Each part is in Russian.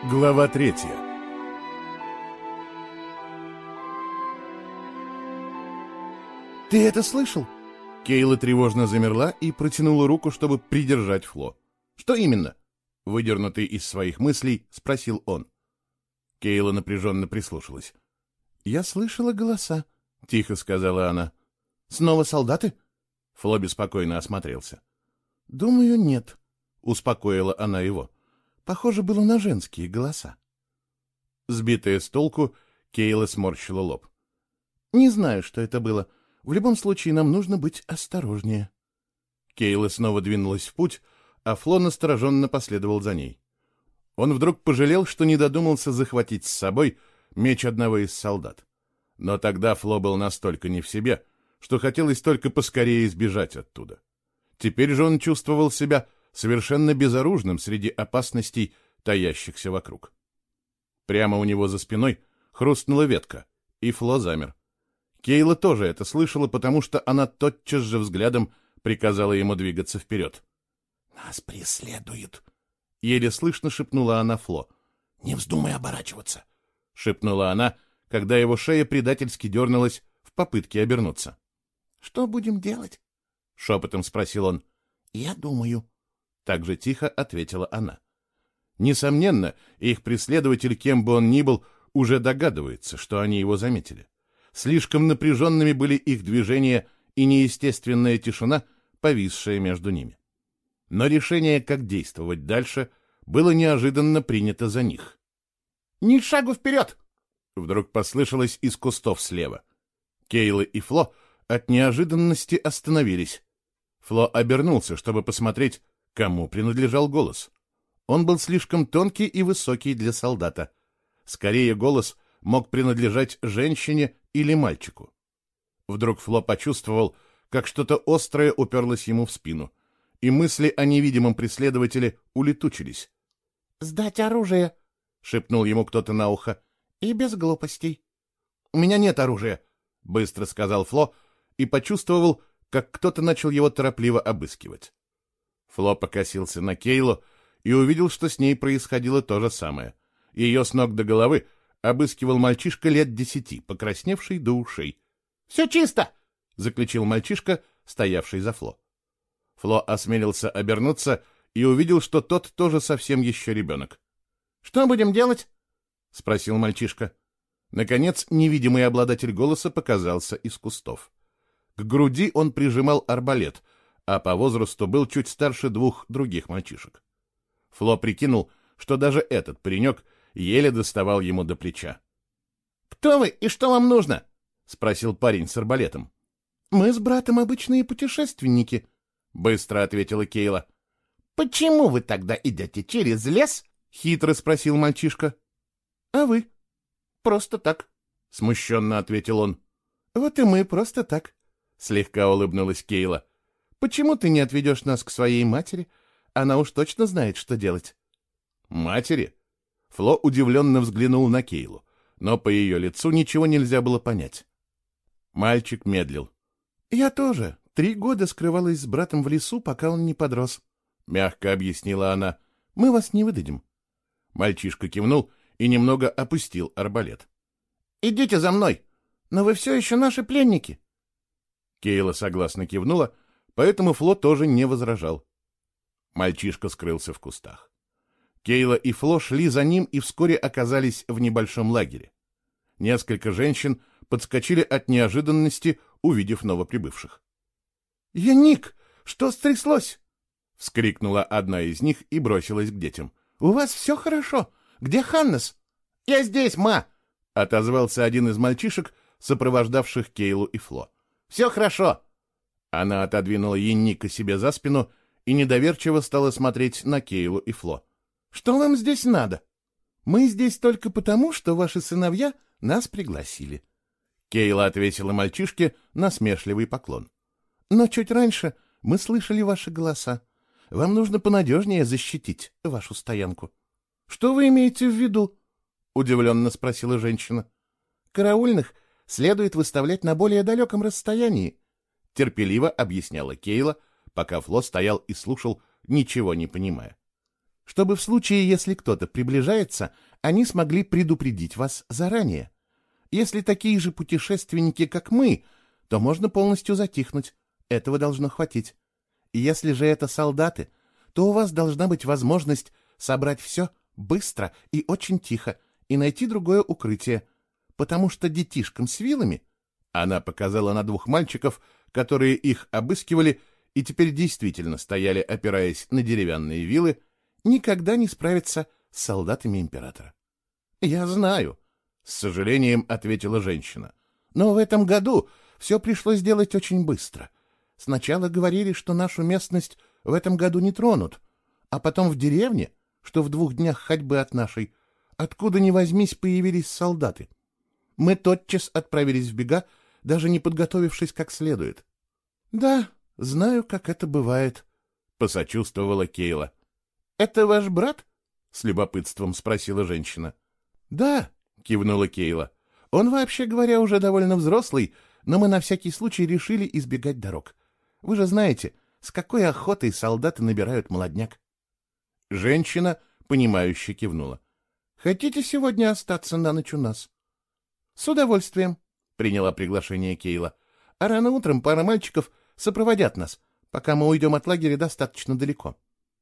Глава 3. «Ты это слышал?» Кейла тревожно замерла и протянула руку, чтобы придержать Фло. «Что именно?» Выдернутый из своих мыслей, спросил он. Кейла напряженно прислушалась. «Я слышала голоса», — тихо сказала она. «Снова солдаты?» Фло беспокойно осмотрелся. «Думаю, нет», — успокоила она его. «Похоже было на женские голоса». Сбитая с толку, Кейла сморщила лоб. «Не знаю, что это было. В любом случае, нам нужно быть осторожнее». Кейла снова двинулась в путь, а Фло настороженно последовал за ней. Он вдруг пожалел, что не додумался захватить с собой меч одного из солдат. Но тогда Фло был настолько не в себе, что хотелось только поскорее сбежать оттуда. Теперь же он чувствовал себя совершенно безоружным среди опасностей, таящихся вокруг. Прямо у него за спиной хрустнула ветка, и Фло замер. Кейла тоже это слышала, потому что она тотчас же взглядом приказала ему двигаться вперед. «Нас преследуют», — еле слышно шепнула она Фло. «Не вздумай оборачиваться», — шепнула она, когда его шея предательски дернулась в попытке обернуться. «Что будем делать?» — шепотом спросил он. «Я думаю», — так же тихо ответила она. Несомненно, их преследователь, кем бы он ни был, уже догадывается, что они его заметили. Слишком напряженными были их движения и неестественная тишина, повисшая между ними. Но решение, как действовать дальше, было неожиданно принято за них. «Ни шагу вперед!» Вдруг послышалось из кустов слева. Кейла и Фло от неожиданности остановились. Фло обернулся, чтобы посмотреть, кому принадлежал голос. Он был слишком тонкий и высокий для солдата. Скорее, голос мог принадлежать женщине или мальчику. Вдруг Фло почувствовал, как что-то острое уперлось ему в спину, и мысли о невидимом преследователе улетучились. «Сдать оружие!» — шепнул ему кто-то на ухо. «И без глупостей». «У меня нет оружия», — быстро сказал Фло и почувствовал, как кто-то начал его торопливо обыскивать. Фло покосился на Кейлу и увидел, что с ней происходило то же самое. Ее с ног до головы обыскивал мальчишка лет 10, покрасневший до ушей. «Все чисто!» — заключил мальчишка, стоявший за Фло. Фло осмелился обернуться и увидел, что тот тоже совсем еще ребенок. «Что будем делать?» — спросил мальчишка. Наконец, невидимый обладатель голоса показался из кустов. К груди он прижимал арбалет, а по возрасту был чуть старше 2 других мальчишек. Фло прикинул, что даже этот паренек еле доставал ему до плеча. «Кто вы и что вам нужно?» — спросил парень с арбалетом. «Мы с братом обычные путешественники», — быстро ответила Кейла. «Почему вы тогда идете через лес?» — хитро спросил мальчишка. «А вы?» «Просто так», — смущенно ответил он. «Вот и мы просто так», — слегка улыбнулась Кейла. «Почему ты не отведешь нас к своей матери? Она уж точно знает, что делать». «Матери?» Фло удивленно взглянул на Кейлу, но по ее лицу ничего нельзя было понять. Мальчик медлил. «Я тоже 3 года скрывалась с братом в лесу, пока он не подрос», — мягко объяснила она. «Мы вас не выдадим». Мальчишка кивнул и немного опустил арбалет. «Идите за мной, но вы все еще наши пленники». Кейла согласно кивнула, поэтому Фло тоже не возражал. Мальчишка скрылся в кустах. Кейла и Фло шли за ним и вскоре оказались в небольшом лагере. Несколько женщин подскочили от неожиданности, увидев новоприбывших. «Яник, что стряслось?» — вскрикнула одна из них и бросилась к детям. «У вас все хорошо? Где Ханнес?» «Я здесь, ма!» — отозвался один из мальчишек, сопровождавших Кейлу и Фло. «Все хорошо!» Она отодвинула Янника себе за спину и недоверчиво стала смотреть на Кейлу и Фло. «Что вам здесь надо?» «Мы здесь только потому, что ваши сыновья нас пригласили». Кейла отвесила мальчишке насмешливый поклон. «Но чуть раньше мы слышали ваши голоса. Вам нужно понадежнее защитить вашу стоянку». «Что вы имеете в виду?» — удивленно спросила женщина. «Караульных следует выставлять на более далеком расстоянии», — терпеливо объясняла Кейла, пока Фло стоял и слушал, ничего не понимая. чтобы в случае, если кто-то приближается, они смогли предупредить вас заранее. Если такие же путешественники, как мы, то можно полностью затихнуть. Этого должно хватить. Если же это солдаты, то у вас должна быть возможность собрать все быстро и очень тихо и найти другое укрытие, потому что детишкам с вилами, она показала на двух мальчиков, которые их обыскивали и теперь действительно стояли, опираясь на деревянные вилы, никогда не справиться с солдатами императора. — Я знаю, — с сожалением ответила женщина. — Но в этом году все пришлось делать очень быстро. Сначала говорили, что нашу местность в этом году не тронут, а потом в деревне, что в 2 днях ходьбы от нашей, откуда ни возьмись, появились солдаты. Мы тотчас отправились в бега, даже не подготовившись как следует. — Да, знаю, как это бывает, — посочувствовала Кейла. — Это ваш брат? — с любопытством спросила женщина. — Да, — кивнула Кейла. — Он, вообще говоря, уже довольно взрослый, но мы на всякий случай решили избегать дорог. Вы же знаете, с какой охотой солдаты набирают молодняк. Женщина, понимающе кивнула. — Хотите сегодня остаться на ночь у нас? — С удовольствием, — приняла приглашение Кейла. — А рано утром пара мальчиков сопроводят нас, пока мы уйдем от лагеря достаточно далеко.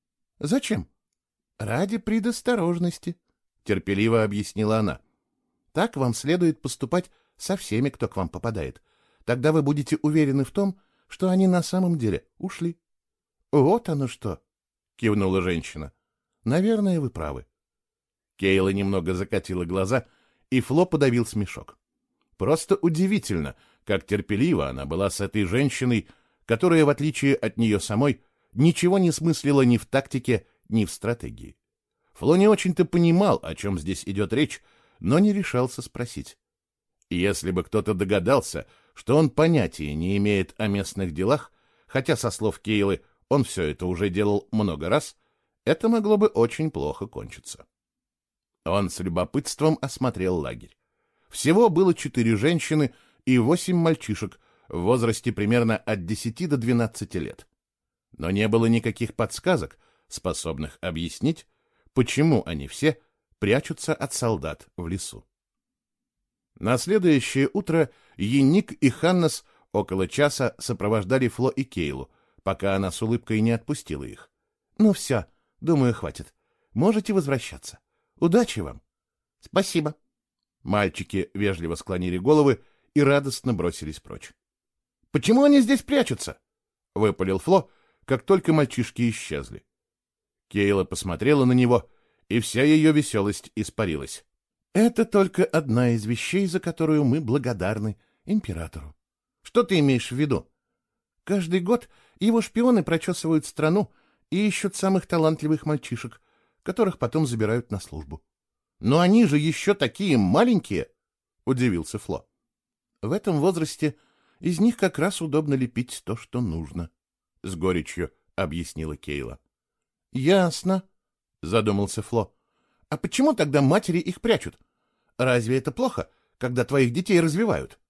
— Зачем? — Ради предосторожности, — терпеливо объяснила она. — Так вам следует поступать со всеми, кто к вам попадает. Тогда вы будете уверены в том, что они на самом деле ушли. — Вот оно что, — кивнула женщина. — Наверное, вы правы. Кейла немного закатила глаза, и Фло подавил смешок. Просто удивительно, как терпеливо она была с этой женщиной, которая, в отличие от нее самой, ничего не смыслила ни в тактике, ни в стратегии. Фло не очень-то понимал, о чем здесь идет речь, но не решался спросить. Если бы кто-то догадался, что он понятия не имеет о местных делах, хотя, со слов Кейлы, он все это уже делал много раз, это могло бы очень плохо кончиться. Он с любопытством осмотрел лагерь. Всего было 4 женщины и 8 мальчишек в возрасте примерно от 10 до 12 лет. Но не было никаких подсказок, способных объяснить, почему они все прячутся от солдат в лесу. На следующее утро Йенник и Ханнес около часа сопровождали Фло и Кейлу, пока она с улыбкой не отпустила их. — Ну все, думаю, хватит. Можете возвращаться. Удачи вам. — Спасибо. Мальчики вежливо склонили головы и радостно бросились прочь. — Почему они здесь прячутся? — выпалил Фло, как только мальчишки исчезли. Кейла посмотрела на него, и вся ее веселость испарилась. — Это только одна из вещей, за которую мы благодарны императору. — Что ты имеешь в виду? Каждый год его шпионы прочесывают страну и ищут самых талантливых мальчишек, которых потом забирают на службу. — Но они же еще такие маленькие! — удивился Фло. — В этом возрасте из них как раз удобно лепить то, что нужно, — с горечью объяснила Кейла. — Ясно, — задумался Фло. — А почему тогда матери их прячут? Разве это плохо, когда твоих детей развивают?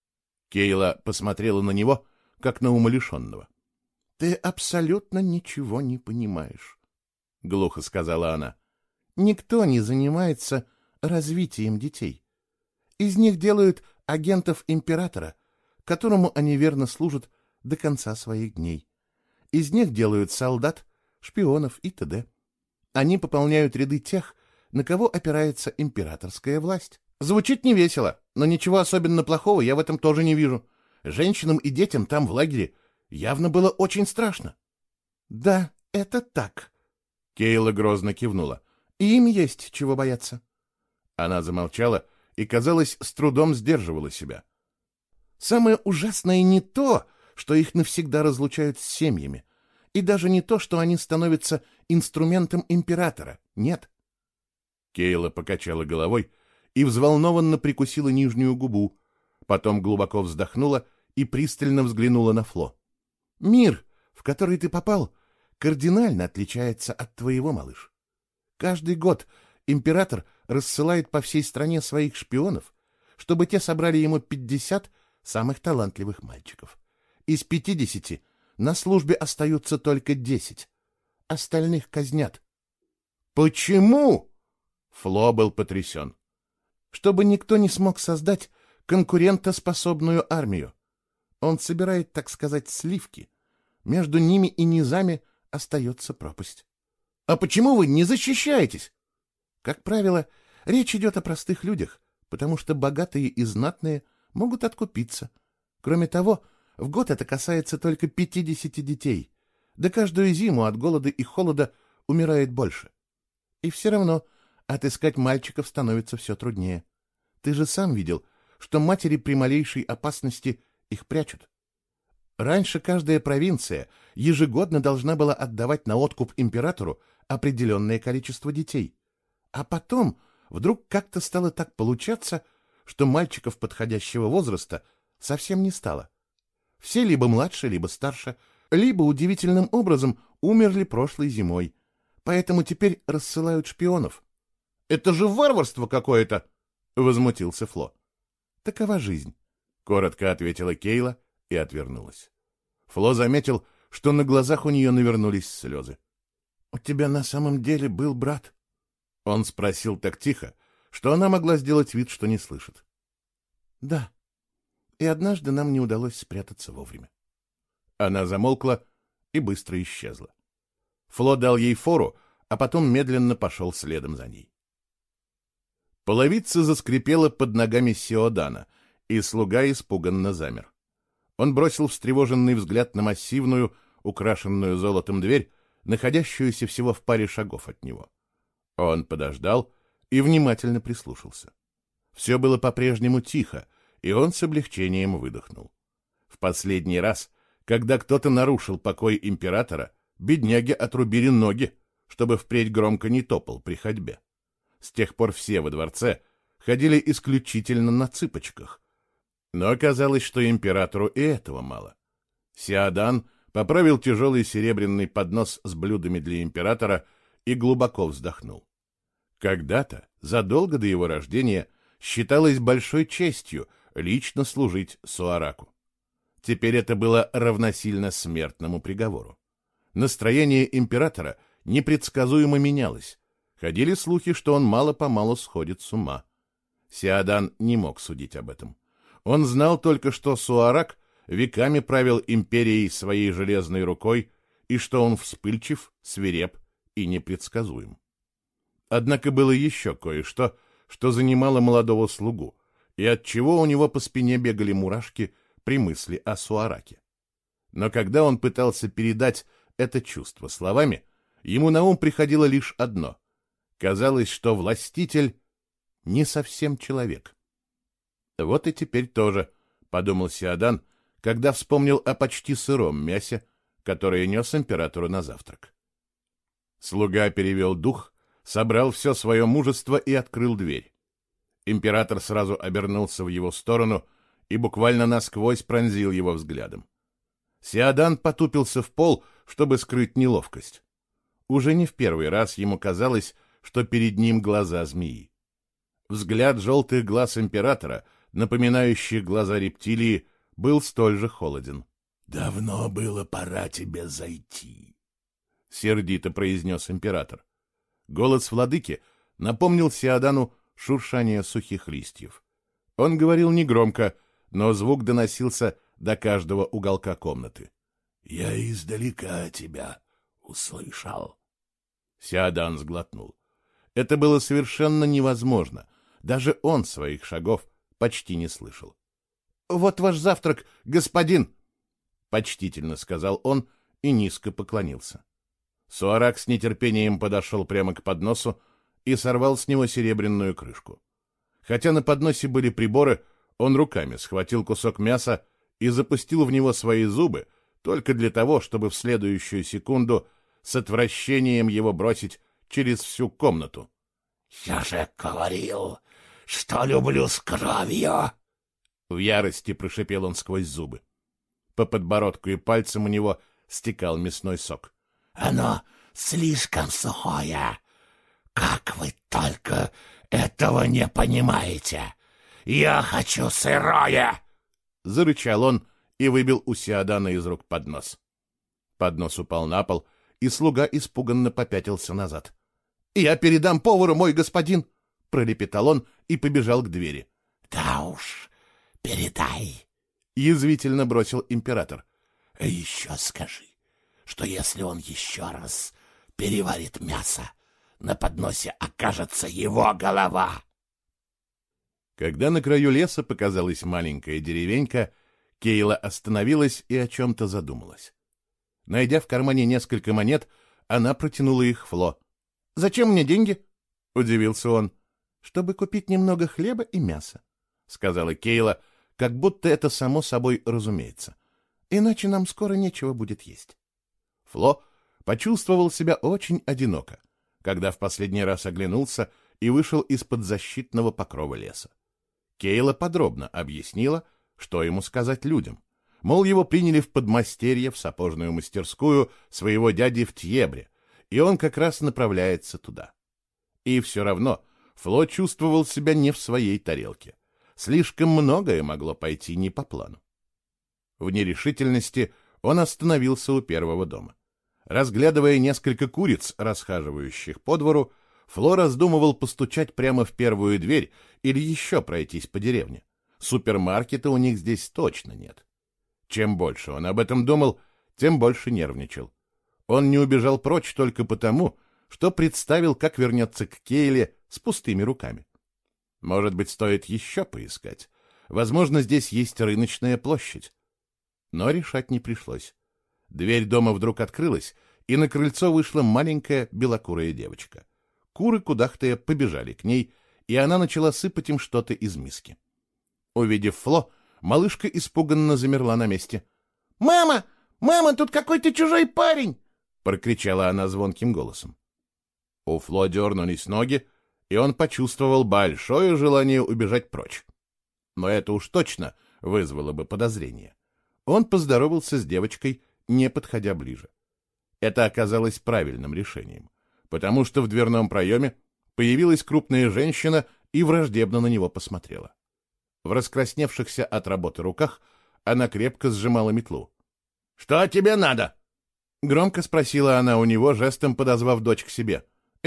Кейла посмотрела на него, как на умалишенного. — Ты абсолютно ничего не понимаешь, — глухо сказала она. — Никто не занимается развитием детей. Из них делают агентов императора, которому они верно служат до конца своих дней. Из них делают солдат, шпионов и т.д. Они пополняют ряды тех, на кого опирается императорская власть. Звучит невесело, но ничего особенно плохого я в этом тоже не вижу. Женщинам и детям там в лагере явно было очень страшно. — Да, это так. Кейла грозно кивнула. — Им есть чего бояться. Она замолчала и, казалось, с трудом сдерживала себя. Самое ужасное не то, что их навсегда разлучают с семьями, и даже не то, что они становятся инструментом императора. Нет. Кейла покачала головой и взволнованно прикусила нижнюю губу, потом глубоко вздохнула и пристально взглянула на Фло. — Мир, в который ты попал, кардинально отличается от твоего, малыш. Каждый год император рассылает по всей стране своих шпионов, чтобы те собрали ему 50 самых талантливых мальчиков. Из 50 на службе остаются только 10. Остальных казнят. Почему? Фло был потрясен. Чтобы никто не смог создать конкурентоспособную армию. Он собирает, так сказать, сливки. Между ними и низами остается пропасть. А почему вы не защищаетесь? Как правило, речь идет о простых людях, потому что богатые и знатные могут откупиться. Кроме того, в год это касается только 50 детей. Да каждую зиму от голода и холода умирает больше. И все равно отыскать мальчиков становится все труднее. Ты же сам видел, что матери при малейшей опасности их прячут. Раньше каждая провинция ежегодно должна была отдавать на откуп императору определенное количество детей. А потом вдруг как-то стало так получаться, что мальчиков подходящего возраста совсем не стало. Все либо младше, либо старше, либо удивительным образом умерли прошлой зимой. Поэтому теперь рассылают шпионов. — Это же варварство какое-то! — возмутился Фло. — Такова жизнь, — коротко ответила Кейла и отвернулась. Фло заметил, что на глазах у нее навернулись слезы. — У тебя на самом деле был брат? Он спросил так тихо, что она могла сделать вид, что не слышит. — Да. И однажды нам не удалось спрятаться вовремя. Она замолкла и быстро исчезла. Фло дал ей фору, а потом медленно пошел следом за ней. Половица заскрипела под ногами Сеодана, и слуга испуганно замер. Он бросил встревоженный взгляд на массивную, украшенную золотом дверь, находящуюся всего в паре шагов от него. Он подождал и внимательно прислушался. Все было по-прежнему тихо, и он с облегчением выдохнул. В последний раз, когда кто-то нарушил покой императора, бедняги отрубили ноги, чтобы впредь громко не топал при ходьбе. С тех пор все во дворце ходили исключительно на цыпочках. Но оказалось, что императору и этого мало. Сеодан поправил тяжелый серебряный поднос с блюдами для императора и глубоко вздохнул. Когда-то, задолго до его рождения, считалось большой честью лично служить Суараку. Теперь это было равносильно смертному приговору. Настроение императора непредсказуемо менялось. Ходили слухи, что он мало-помалу сходит с ума. Сеодан не мог судить об этом. Он знал только, что Суарак веками правил империей своей железной рукой и что он вспыльчив, свиреп и непредсказуем. Однако было еще кое-что, что занимало молодого слугу, и отчего у него по спине бегали мурашки при мысли о Суараке. Но когда он пытался передать это чувство словами, ему на ум приходило лишь одно. Казалось, что властитель не совсем человек. Вот и теперь тоже, — подумал Сеодан, когда вспомнил о почти сыром мясе, которое нес императору на завтрак. Слуга перевел дух, собрал все свое мужество и открыл дверь. Император сразу обернулся в его сторону и буквально насквозь пронзил его взглядом. Сеодан потупился в пол, чтобы скрыть неловкость. Уже не в первый раз ему казалось, что перед ним глаза змеи. Взгляд желтых глаз императора, напоминающих глаза рептилии, был столь же холоден. — Давно было пора тебе зайти, — сердито произнес император. Голос владыки напомнил Сеодану шуршание сухих листьев. Он говорил негромко, но звук доносился до каждого уголка комнаты. — Я издалека тебя услышал. Сеодан сглотнул. Это было совершенно невозможно. Даже он своих шагов почти не слышал. — Вот ваш завтрак, господин! — почтительно сказал он и низко поклонился. Суарак с нетерпением подошел прямо к подносу и сорвал с него серебряную крышку. Хотя на подносе были приборы, он руками схватил кусок мяса и запустил в него свои зубы только для того, чтобы в следующую секунду с отвращением его бросить через всю комнату. — Я же говорил, что люблю с кровью! В ярости прошипел он сквозь зубы. По подбородку и пальцам у него стекал мясной сок. — Оно слишком сухое. Как вы только этого не понимаете! Я хочу сырое! — зарычал он и выбил у Сеодана из рук поднос. Поднос упал на пол, и слуга испуганно попятился назад. — «Я передам повару, мой господин!» — пролепетал он и побежал к двери. «Да уж, передай», — язвительно бросил император. — «еще скажи, что если он еще раз переварит мясо, на подносе окажется его голова». Когда на краю леса показалась маленькая деревенька, Кейла остановилась и о чем-то задумалась. Найдя в кармане несколько монет, она протянула их Фло. «Зачем мне деньги?» — удивился он. «Чтобы купить немного хлеба и мяса», — сказала Кейла, как будто это само собой разумеется. «Иначе нам скоро нечего будет есть». Фло почувствовал себя очень одиноко, когда в последний раз оглянулся и вышел из-под защитного покрова леса. Кейла подробно объяснила, что ему сказать людям. Мол, его приняли в подмастерье в сапожную мастерскую своего дяди в Тьебре, и он как раз направляется туда. И все равно Фло чувствовал себя не в своей тарелке. Слишком многое могло пойти не по плану. В нерешительности он остановился у первого дома. Разглядывая несколько куриц, расхаживающих по двору, Фло раздумывал постучать прямо в первую дверь или еще пройтись по деревне. Супермаркета у них здесь точно нет. Чем больше он об этом думал, тем больше нервничал. Он не убежал прочь только потому, что представил, как вернется к Кейле с пустыми руками. Может быть, стоит еще поискать. Возможно, здесь есть рыночная площадь. Но решать не пришлось. Дверь дома вдруг открылась, и на крыльцо вышла маленькая белокурая девочка. Куры, кудахтая, побежали к ней, и она начала сыпать им что-то из миски. Увидев Фло, малышка испуганно замерла на месте. «Мама! Мама, тут какой-то чужой парень!» — прокричала она звонким голосом. У Фло дернулись ноги, и он почувствовал большое желание убежать прочь. Но это уж точно вызвало бы подозрение. Он поздоровался с девочкой, не подходя ближе. Это оказалось правильным решением, потому что в дверном проеме появилась крупная женщина и враждебно на него посмотрела. В раскрасневшихся от работы руках она крепко сжимала метлу. — Что тебе надо? — громко спросила она у него, жестом подозвав дочь к себе.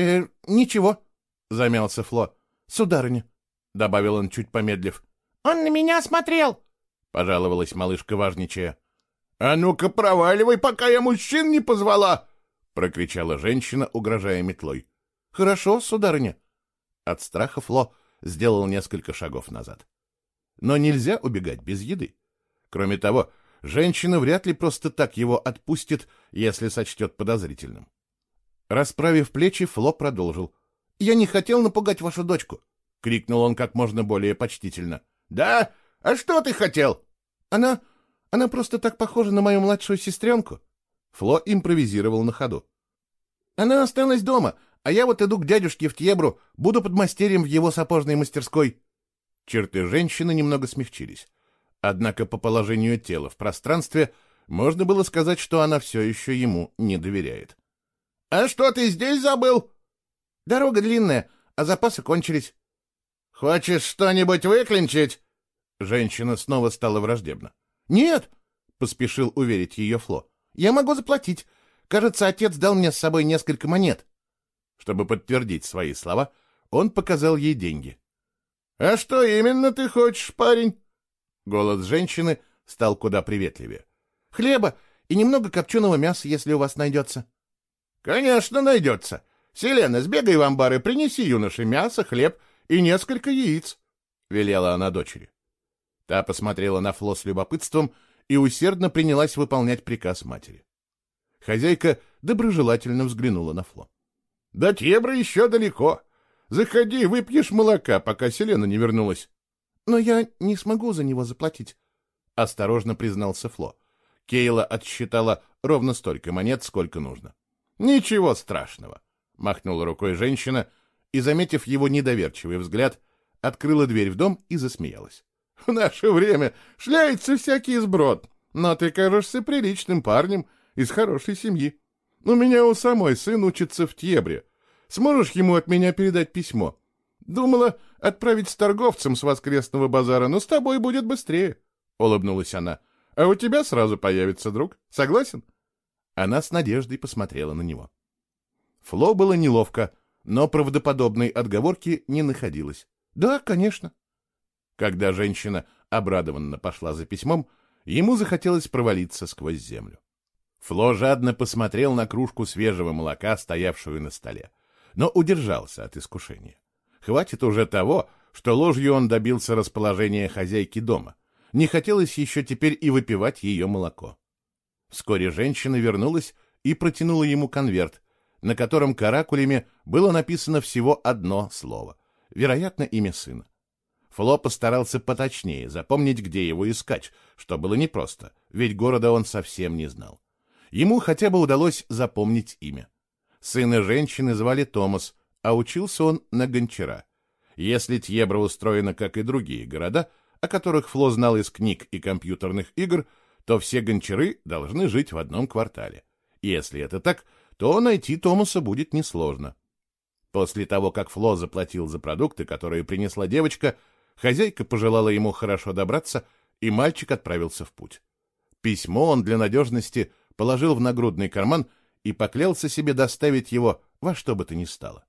— Ничего, — замялся Фло. — Сударыня, — добавил он, чуть помедлив. — Он на меня смотрел, — пожаловалась малышка, важничая. — А ну-ка проваливай, пока я мужчин не позвала! — прокричала женщина, угрожая метлой. — Хорошо, сударыня. От страха Фло сделал несколько шагов назад. Но нельзя убегать без еды. Кроме того, женщина вряд ли просто так его отпустит, если сочтет подозрительным. Расправив плечи, Фло продолжил. — Я не хотел напугать вашу дочку, — крикнул он как можно более почтительно. — Да? А что ты хотел? — Она просто так похожа на мою младшую сестренку. Фло импровизировал на ходу. — Она осталась дома, а я вот иду к дядюшке в Тьебру, буду подмастерьем в его сапожной мастерской. Черты женщины немного смягчились. Однако по положению тела в пространстве можно было сказать, что она все еще ему не доверяет. — А что ты здесь забыл? — Дорога длинная, а запасы кончились. — Хочешь что-нибудь выклинчить? Женщина снова стала враждебна. — Нет, — поспешил уверить ее Фло. — Я могу заплатить. Кажется, отец дал мне с собой несколько монет. Чтобы подтвердить свои слова, он показал ей деньги. — А что именно ты хочешь, парень? Голос женщины стал куда приветливее. — Хлеба и немного копченого мяса, если у вас найдется. — Конечно, найдется. Селена, сбегай в амбар и принеси юноше мясо, хлеб и несколько яиц, — велела она дочери. Та посмотрела на Фло с любопытством и усердно принялась выполнять приказ матери. Хозяйка доброжелательно взглянула на Фло. — До Тьебра еще далеко. Заходи, выпьешь молока, пока Селена не вернулась. — Но я не смогу за него заплатить, — осторожно признался Фло. Кейла отсчитала ровно столько монет, сколько нужно. — Ничего страшного, — махнула рукой женщина и, заметив его недоверчивый взгляд, открыла дверь в дом и засмеялась. — В наше время шляется всякий сброд, но ты кажешься приличным парнем из хорошей семьи. У меня у самой сын учится в Тьебре. Сможешь ему от меня передать письмо? Думала отправить с торговцем с воскресного базара, но с тобой будет быстрее, — улыбнулась она. — А у тебя сразу появится друг. Согласен? Она с надеждой посмотрела на него. Фло было неловко, но правдоподобной отговорки не находилось. Да, конечно. Когда женщина обрадованно пошла за письмом, ему захотелось провалиться сквозь землю. Фло жадно посмотрел на кружку свежего молока, стоявшую на столе, но удержался от искушения. Хватит уже того, что ложью он добился расположения хозяйки дома. Не хотелось еще теперь и выпивать ее молоко. Вскоре женщина вернулась и протянула ему конверт, на котором каракулями было написано всего одно слово, вероятно, имя сына. Фло постарался поточнее запомнить, где его искать, что было непросто, ведь города он совсем не знал. Ему хотя бы удалось запомнить имя. Сына женщины звали Томас, а учился он на гончара. Если Тьебра устроена, как и другие города, о которых Фло знал из книг и компьютерных игр, то все гончары должны жить в одном квартале. Если это так, то найти Томаса будет несложно. После того, как Фло заплатил за продукты, которые принесла девочка, хозяйка пожелала ему хорошо добраться, и мальчик отправился в путь. Письмо он для надежности положил в нагрудный карман и поклялся себе доставить его во что бы то ни стало.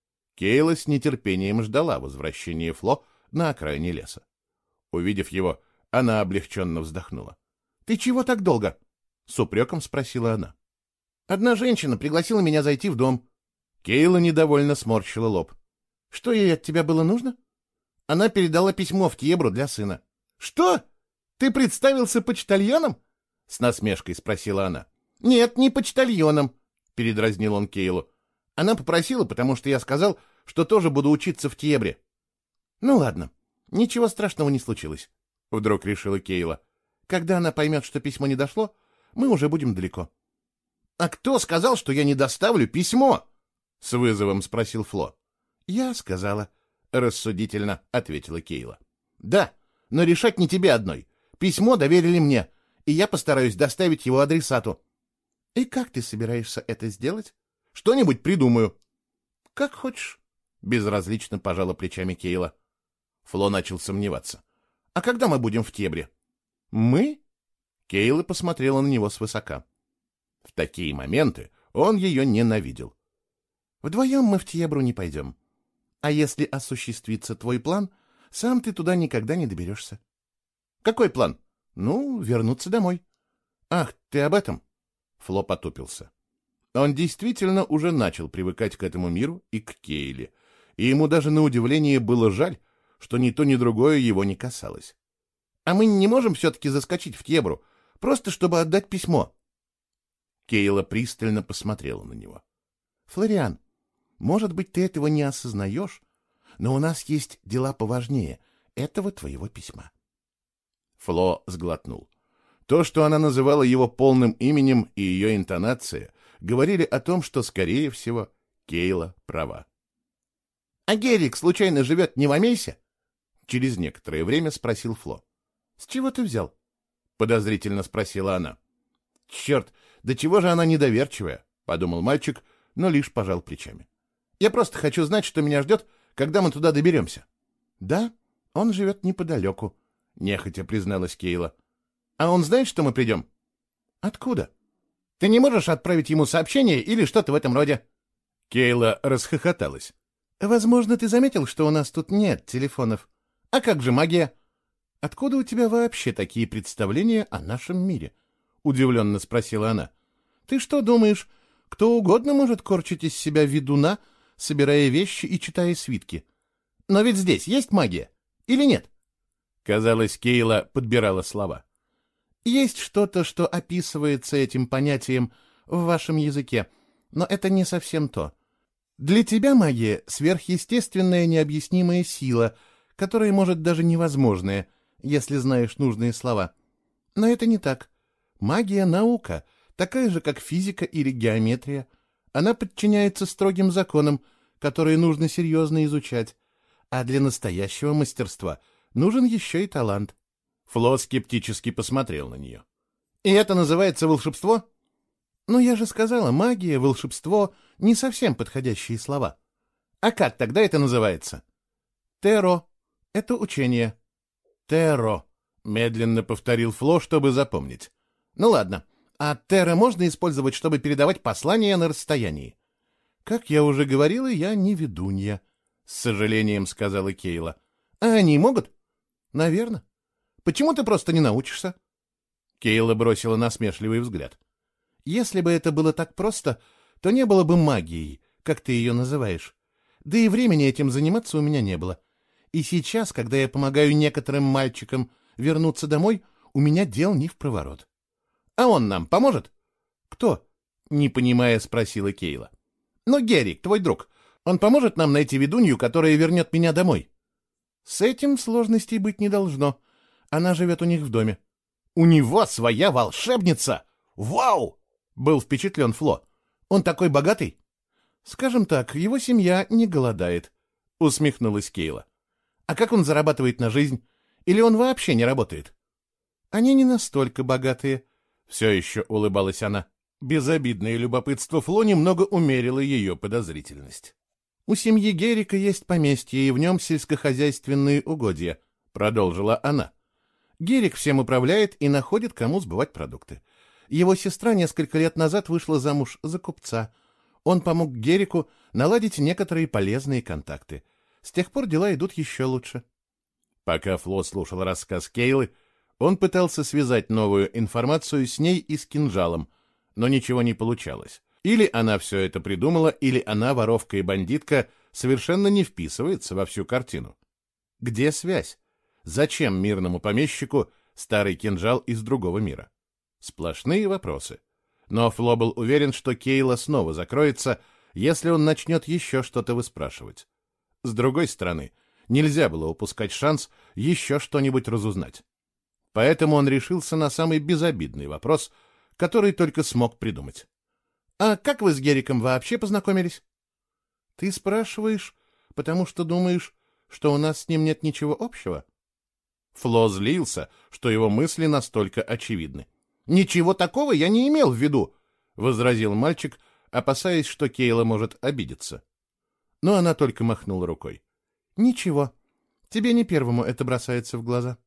Кейла с нетерпением ждала возвращения Фло на окраине леса. Увидев его, она облегченно вздохнула. — Ты чего так долго? — с упреком спросила она. — Одна женщина пригласила меня зайти в дом. Кейла недовольно сморщила лоб. — Что ей от тебя было нужно? Она передала письмо в Тьебру для сына. — Что? Ты представился почтальоном? — с насмешкой спросила она. — Нет, не почтальоном, — передразнил он Кейлу. Она попросила, потому что я сказал, что тоже буду учиться в Тьебре. — Ну ладно, ничего страшного не случилось, — вдруг решила Кейла. — Когда она поймет, что письмо не дошло, мы уже будем далеко. — А кто сказал, что я не доставлю письмо? — с вызовом спросил Фло. — Я сказала, — рассудительно ответила Кейла. — Да, но решать не тебе одной. Письмо доверили мне, и я постараюсь доставить его адресату. — И как ты собираешься это сделать? — Что-нибудь придумаю. — Как хочешь, — безразлично пожала плечами Кейла. Фло начал сомневаться. — А когда мы будем в Тьебре? — Мы? Кейла посмотрела на него свысока. В такие моменты он ее ненавидел. — Вдвоем мы в Тьебру не пойдем. А если осуществится твой план, сам ты туда никогда не доберешься. — Какой план? — Ну, вернуться домой. — Ах, ты об этом? Фло потупился. Он действительно уже начал привыкать к этому миру и к Кейле, и ему даже на удивление было жаль, что ни то, ни другое его не касалось. — А мы не можем все-таки заскочить в Тьебру, просто чтобы отдать письмо? Кейла пристально посмотрела на него. — Флориан, может быть, ты этого не осознаешь, но у нас есть дела поважнее этого твоего письма. Фло сглотнул. То, что она называла его полным именем, и ее интонация говорили о том, что, скорее всего, Кейла права. — А Герик случайно живет не в Амейсе? — через некоторое время спросил Фло. — С чего ты взял? — подозрительно спросила она. — Черт, да чего же она недоверчивая, — подумал мальчик, но лишь пожал плечами. — Я просто хочу знать, что меня ждет, когда мы туда доберемся. — Да, он живет неподалеку, — нехотя призналась Кейла. — А он знает, что мы придем? — Откуда? — Ты не можешь отправить ему сообщение или что-то в этом роде? Кейла расхохоталась. — Возможно, ты заметил, что у нас тут нет телефонов. — А как же магия? — Откуда у тебя вообще такие представления о нашем мире? — удивленно спросила она. — Ты что думаешь, кто угодно может корчить из себя ведуна, собирая вещи и читая свитки? Но ведь здесь есть магия? Или нет? Казалось, Кейла подбирала слова. Есть что-то, что описывается этим понятием в вашем языке, но это не совсем то. Для тебя магия — сверхъестественная необъяснимая сила, которая может даже невозможная, если знаешь нужные слова. Но это не так. Магия — наука, такая же, как физика или геометрия. Она подчиняется строгим законам, которые нужно серьезно изучать. А для настоящего мастерства нужен еще и талант. Фло скептически посмотрел на нее. — И это называется волшебство? — Ну, я же сказала, магия, волшебство — не совсем подходящие слова. — А как тогда это называется? — Теро. Это учение. — Теро, — медленно повторил Фло, чтобы запомнить. — Ну ладно. А Теро можно использовать, чтобы передавать послания на расстоянии? Как я уже говорила, я не ведунья, — с сожалением сказала Кейла. — А они могут? — Наверно. Почему ты просто не научишься? Кейла бросила насмешливый взгляд. — Если бы это было так просто, то не было бы магией, как ты ее называешь. Да и времени этим заниматься у меня не было. И сейчас, когда я помогаю некоторым мальчикам вернуться домой, у меня дел не впроворот. — А он нам поможет? — Кто? — не понимая, спросила Кейла. — Ну, Герик, твой друг. Он поможет нам найти ведунью, которая вернет меня домой? — С этим сложностей быть не должно. Она живет у них в доме. — У него своя волшебница! Вау! — был впечатлен Фло. — Он такой богатый? — Скажем так, его семья не голодает, — усмехнулась Кейла. — А как он зарабатывает на жизнь? Или он вообще не работает? — Они не настолько богатые, — все еще улыбалась она. Безобидное любопытство Фло немного умерило ее подозрительность. — У семьи Герика есть поместье, и в нем сельскохозяйственные угодья, — продолжила она. Герик всем управляет и находит, кому сбывать продукты. Его сестра несколько лет назад вышла замуж за купца. Он помог Герику наладить некоторые полезные контакты. С тех пор дела идут еще лучше. Пока Фло слушал рассказ Кейлы, он пытался связать новую информацию с ней и с кинжалом, но ничего не получалось. Или она все это придумала, или она, воровка и бандитка, совершенно не вписывается во всю картину. Где связь? Зачем мирному помещику старый кинжал из другого мира? Сплошные вопросы. Но Фло был уверен, что Кейла снова закроется, если он начнет еще что-то выспрашивать. С другой стороны, нельзя было упускать шанс еще что-нибудь разузнать. Поэтому он решился на самый безобидный вопрос, который только смог придумать. — А как вы с Гериком вообще познакомились? — Ты спрашиваешь, потому что думаешь, что у нас с ним нет ничего общего? Фло злился, что его мысли настолько очевидны. — Ничего такого я не имел в виду, — возразил мальчик, опасаясь, что Кейла может обидеться. Но она только махнула рукой. — Ничего, тебе не первому это бросается в глаза.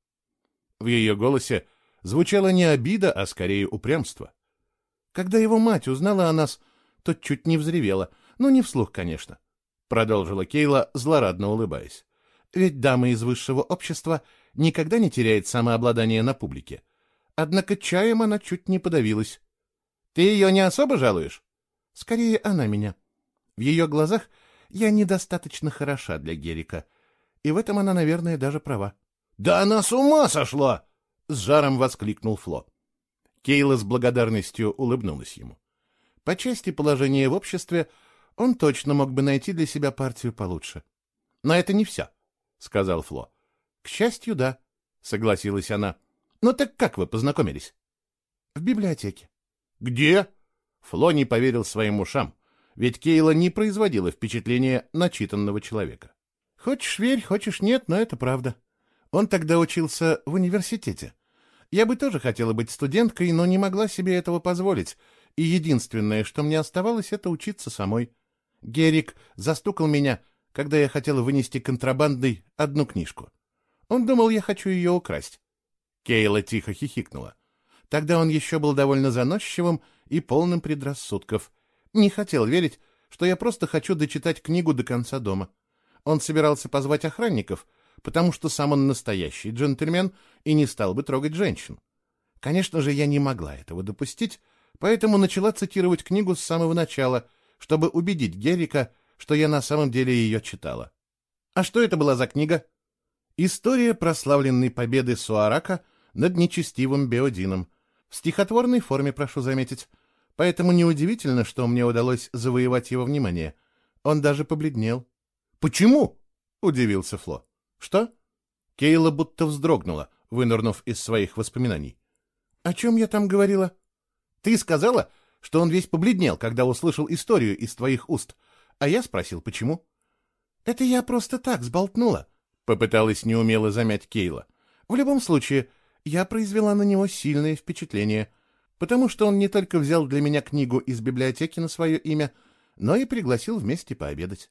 В ее голосе звучала не обида, а скорее упрямство. Когда его мать узнала о нас, то чуть не взревела, но не вслух, конечно, — продолжила Кейла, злорадно улыбаясь. Ведь дама из высшего общества никогда не теряет самообладание на публике. Однако чаем она чуть не подавилась. — Ты ее не особо жалуешь? — Скорее, она меня. В ее глазах я недостаточно хороша для Герика, и в этом она, наверное, даже права. — Да она с ума сошла! — с жаром воскликнул Фло. Кейла с благодарностью улыбнулась ему. По части положения в обществе он точно мог бы найти для себя партию получше. — Но это не все, — сказал Фло. — К счастью, да, — согласилась она. — Ну так как вы познакомились? — В библиотеке. — Где? Фло не поверил своим ушам, ведь Кейла не производила впечатления начитанного человека. — Хочешь верь, хочешь нет, но это правда. Он тогда учился в университете. Я бы тоже хотела быть студенткой, но не могла себе этого позволить, и единственное, что мне оставалось, это учиться самой. Герик застукал меня, когда я хотела вынести контрабандой одну книжку. Он думал, я хочу ее украсть. Кейла тихо хихикнула. Тогда он еще был довольно заносчивым и полным предрассудков. Не хотел верить, что я просто хочу дочитать книгу до конца дома. Он собирался позвать охранников, потому что сам он настоящий джентльмен и не стал бы трогать женщин. Конечно же, я не могла этого допустить, поэтому начала цитировать книгу с самого начала, чтобы убедить Герика, что я на самом деле ее читала. А что это была за книга? История прославленной победы Суарака над нечестивым Беодином. В стихотворной форме, прошу заметить. Поэтому неудивительно, что мне удалось завоевать его внимание. Он даже побледнел. — Почему? — удивился Фло. — Что? Кейла будто вздрогнула, вынырнув из своих воспоминаний. — О чем я там говорила? — Ты сказала, что он весь побледнел, когда услышал историю из твоих уст, а я спросил, почему. — Это я просто так сболтнула, — попыталась неумело замять Кейла. В любом случае, я произвела на него сильное впечатление, потому что он не только взял для меня книгу из библиотеки на свое имя, но и пригласил вместе пообедать.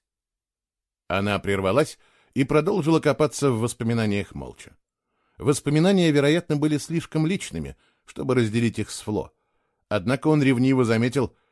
Она прервалась и продолжила копаться в воспоминаниях молча. Воспоминания, вероятно, были слишком личными, чтобы разделить их с Фло. Однако он ревниво заметил,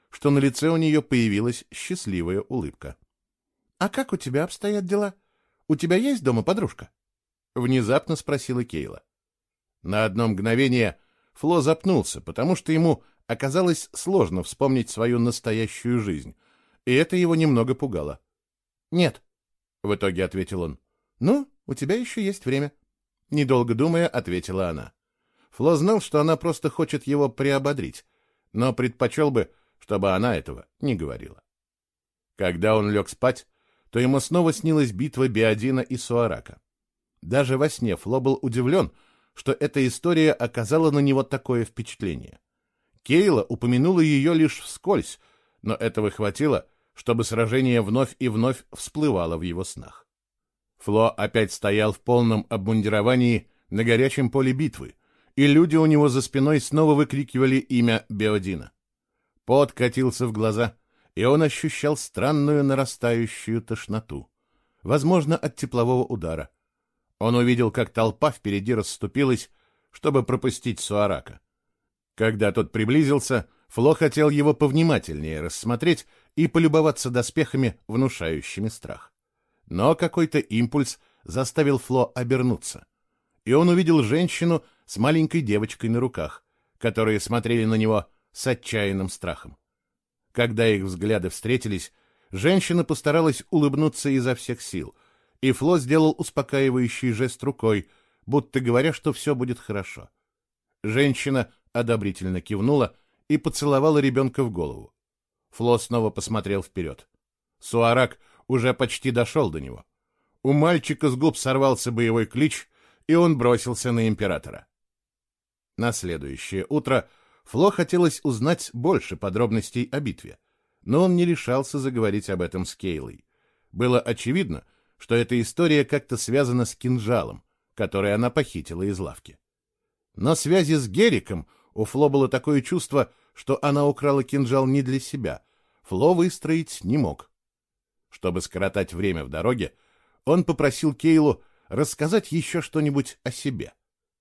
что на лице у нее появилась счастливая улыбка. — А как у тебя обстоят дела? У тебя есть дома подружка? — внезапно спросила Кейла. На одно мгновение Фло запнулся, потому что ему оказалось сложно вспомнить свою настоящую жизнь, и это его немного пугало. — Нет, — в итоге ответил он. — Ну, у тебя еще есть время. Недолго думая, ответила она. Фло знал, что она просто хочет его приободрить, но предпочел бы, чтобы она этого не говорила. Когда он лег спать, то ему снова снилась битва Беодина и Суарака. Даже во сне Фло был удивлен, что эта история оказала на него такое впечатление. Кейла упомянула ее лишь вскользь, но этого хватило, чтобы сражение вновь и вновь всплывало в его снах. Фло опять стоял в полном обмундировании на горячем поле битвы, и люди у него за спиной снова выкрикивали имя Беодина. Пот катился в глаза, и он ощущал странную нарастающую тошноту, возможно, от теплового удара. Он увидел, как толпа впереди расступилась, чтобы пропустить Суарака. Когда тот приблизился, Фло хотел его повнимательнее рассмотреть и полюбоваться доспехами, внушающими страх. Но какой-то импульс заставил Фло обернуться, и он увидел женщину с маленькой девочкой на руках, которые смотрели на него с отчаянным страхом. Когда их взгляды встретились, женщина постаралась улыбнуться изо всех сил, и Фло сделал успокаивающий жест рукой, будто говоря, что все будет хорошо. Женщина одобрительно кивнула и поцеловала ребенка в голову. Фло снова посмотрел вперед. Суарак уже почти дошел до него. У мальчика с губ сорвался боевой клич, и он бросился на императора. На следующее утро Фло хотелось узнать больше подробностей о битве, но он не решался заговорить об этом с Кейлой. Было очевидно, что эта история как-то связана с кинжалом, который она похитила из лавки. Но в связи с Гериком у Фло было такое чувство, что она украла кинжал не для себя. Фло выстроить не мог. Чтобы скоротать время в дороге, он попросил Кейлу рассказать еще что-нибудь о себе.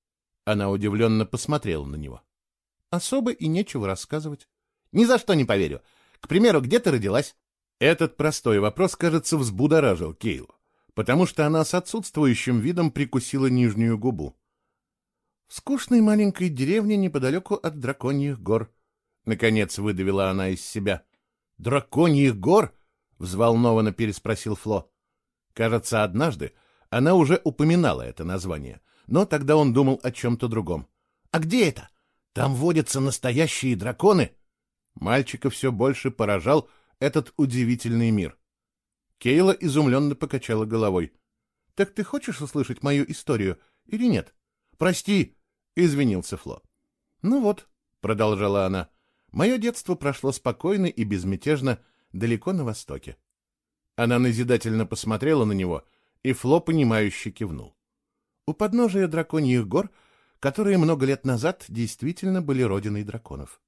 Она удивленно посмотрела на него. — Особо и нечего рассказывать. — Ни за что не поверю. К примеру, где ты родилась? Этот простой вопрос, кажется, взбудоражил Кейлу, потому что она с отсутствующим видом прикусила нижнюю губу. — В скучной маленькой деревне неподалеку от Драконьих гор. Наконец выдавила она из себя. — Драконьих гор? — взволнованно переспросил Фло. Кажется, однажды она уже упоминала это название, но тогда он думал о чем-то другом. — А где это? Там водятся настоящие драконы? Мальчика все больше поражал этот удивительный мир. Кейла изумленно покачала головой. — Так ты хочешь услышать мою историю или нет? — Прости, — извинился Фло. — Ну вот, — продолжала она, — мое детство прошло спокойно и безмятежно далеко на востоке. Она назидательно посмотрела на него, и Фло, понимающе кивнул. У подножия Драконьих гор, которые много лет назад действительно были родиной драконов.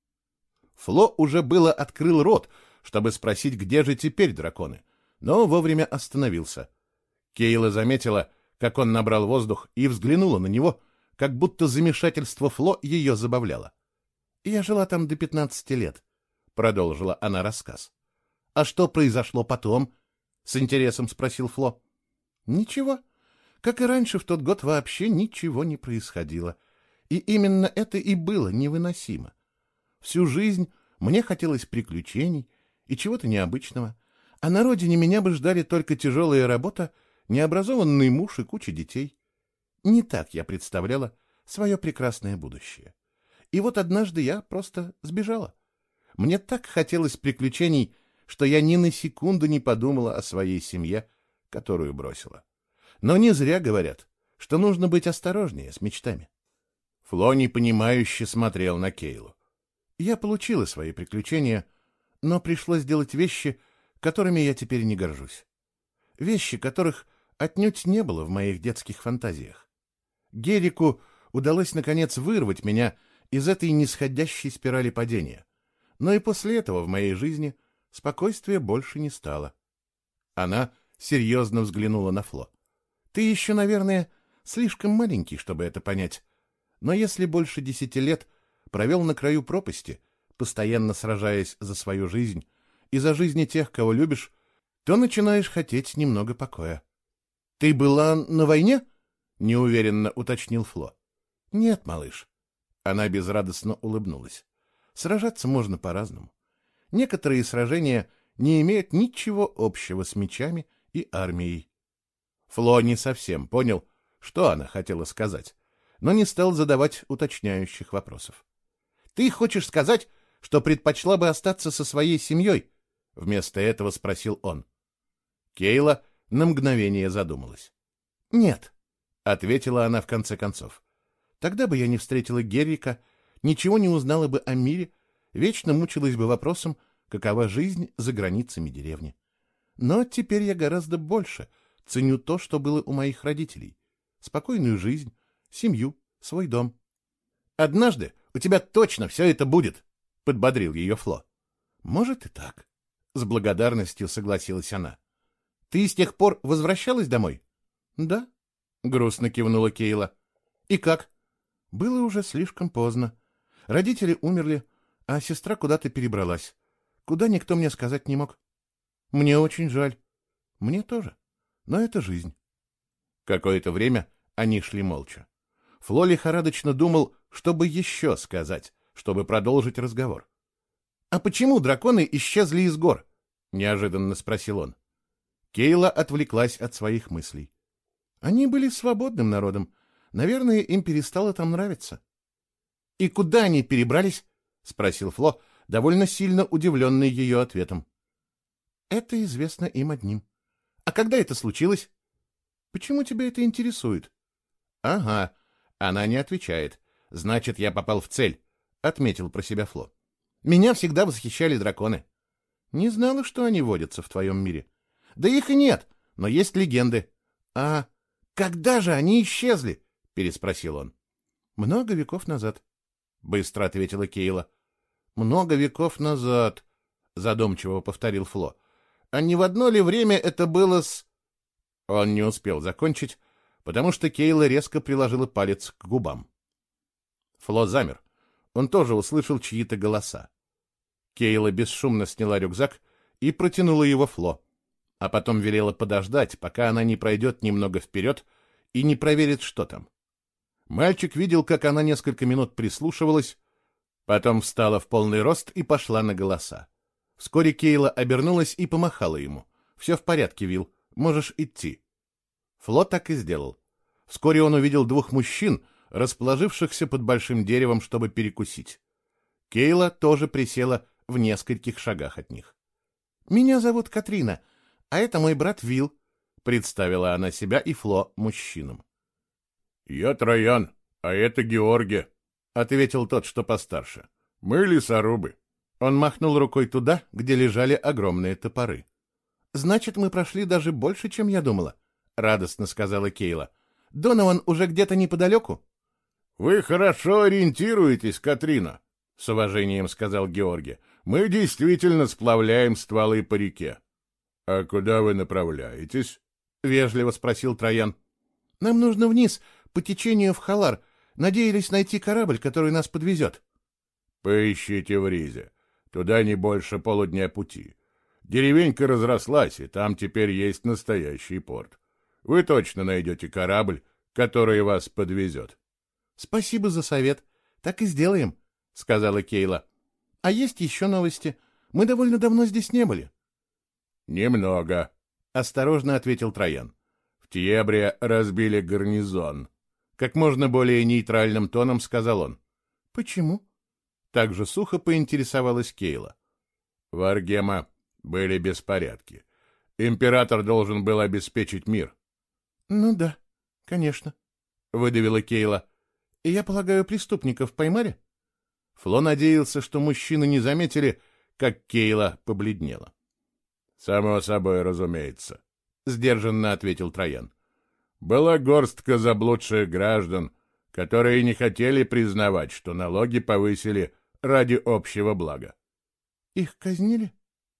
Фло уже было открыл рот, чтобы спросить, где же теперь драконы, но вовремя остановился. Кейла заметила, как он набрал воздух, и взглянула на него, как будто замешательство Фло ее забавляло. — Я жила там до 15 лет, — продолжила она рассказ. — А что произошло потом? — с интересом спросил Фло. — Ничего. Как и раньше, в тот год вообще ничего не происходило. И именно это и было невыносимо. Всю жизнь мне хотелось приключений и чего-то необычного, а на родине меня бы ждали только тяжелая работа, необразованный муж и куча детей. Не так я представляла свое прекрасное будущее. И вот однажды я просто сбежала. Мне так хотелось приключений, что я ни на секунду не подумала о своей семье, которую бросила. Но не зря говорят, что нужно быть осторожнее с мечтами. Фло непонимающе смотрел на Кейлу. Я получила свои приключения, но пришлось делать вещи, которыми я теперь не горжусь. Вещи, которых отнюдь не было в моих детских фантазиях. Герику удалось, наконец, вырвать меня из этой нисходящей спирали падения. Но и после этого в моей жизни спокойствия больше не стало. Она серьезно взглянула на Фло. Ты еще, наверное, слишком маленький, чтобы это понять. Но если больше 10 лет провел на краю пропасти, постоянно сражаясь за свою жизнь и за жизни тех, кого любишь, то начинаешь хотеть немного покоя. — Ты была на войне? — неуверенно уточнил Фло. — Нет, малыш. Она безрадостно улыбнулась. Сражаться можно по-разному. Некоторые сражения не имеют ничего общего с мечами и армией. Фло не совсем понял, что она хотела сказать, но не стал задавать уточняющих вопросов. — Ты хочешь сказать, что предпочла бы остаться со своей семьей? — вместо этого спросил он. Кейла на мгновение задумалась. — Нет, — ответила она в конце концов. — Тогда бы я не встретила Геррика, ничего не узнала бы о мире, вечно мучилась бы вопросом, какова жизнь за границами деревни. Но теперь я гораздо больше ценю то, что было у моих родителей. Спокойную жизнь, семью, свой дом. — Однажды у тебя точно все это будет, — подбодрил ее Фло. — Может и так, — с благодарностью согласилась она. — Ты с тех пор возвращалась домой? — Да, — грустно кивнула Кейла. — И как? — Было уже слишком поздно. Родители умерли, а сестра куда-то перебралась. Куда никто мне сказать не мог. — Мне очень жаль. — Мне тоже. Но это жизнь. Какое-то время они шли молча. Фло лихорадочно думал, что бы еще сказать, чтобы продолжить разговор. — А почему драконы исчезли из гор? — неожиданно спросил он. Кейла отвлеклась от своих мыслей. Они были свободным народом. Наверное, им перестало там нравиться. — И куда они перебрались? — спросил Фло, довольно сильно удивленный ее ответом. — Это известно им одним. — А когда это случилось? — Почему тебя это интересует? — Ага, она не отвечает. Значит, я попал в цель, — отметил про себя Фло. — Меня всегда восхищали драконы. — Не знала, что они водятся в твоем мире. — Да их и нет, но есть легенды. — А когда же они исчезли? — переспросил он. — Много веков назад, — быстро ответила Кейла. — Много веков назад, — задумчиво повторил Фло. — А не в одно ли время это было с... Он не успел закончить, потому что Кейла резко приложила палец к губам. Фло замер. Он тоже услышал чьи-то голоса. Кейла бесшумно сняла рюкзак и протянула его Фло, а потом велела подождать, пока она не пройдет немного вперед и не проверит, что там. Мальчик видел, как она несколько минут прислушивалась, потом встала в полный рост и пошла на голоса. Вскоре Кейла обернулась и помахала ему. — Все в порядке, Вилл, можешь идти. Фло так и сделал. Вскоре он увидел двух мужчин, расположившихся под большим деревом, чтобы перекусить. Кейла тоже присела в нескольких шагах от них. — Меня зовут Катрина, а это мой брат Вилл, — представила она себя и Фло мужчинам. — Я Троян, а это Георгий, — ответил тот, что постарше. — Мы лесорубы. Он махнул рукой туда, где лежали огромные топоры. — Значит, мы прошли даже больше, чем я думала, — радостно сказала Кейла. — Донован уже где-то неподалеку? — Вы хорошо ориентируетесь, Катрина, — с уважением сказал Георгий. — Мы действительно сплавляем стволы по реке. — А куда вы направляетесь? — вежливо спросил Троян. — Нам нужно вниз, по течению в Халар. Надеялись найти корабль, который нас подвезет. — Поищите в Ризе. Туда не больше полудня пути. Деревенька разрослась, и там теперь есть настоящий порт. Вы точно найдете корабль, который вас подвезет. — Спасибо за совет. Так и сделаем, — сказала Кейла. — А есть еще новости? Мы довольно давно здесь не были. — Немного, — осторожно ответил Троян. — В Тьебре разбили гарнизон. Как можно более нейтральным тоном сказал он. — Почему? Так же сухо поинтересовалась Кейла. В Аргема были беспорядки. Император должен был обеспечить мир. — Ну да, конечно, — выдавила Кейла. — И я полагаю, преступников поймали? Фло надеялся, что мужчины не заметили, как Кейла побледнела. — Само собой, разумеется, — сдержанно ответил Троян. — Была горстка заблудших граждан, которые не хотели признавать, что налоги повысили ради общего блага. — Их казнили?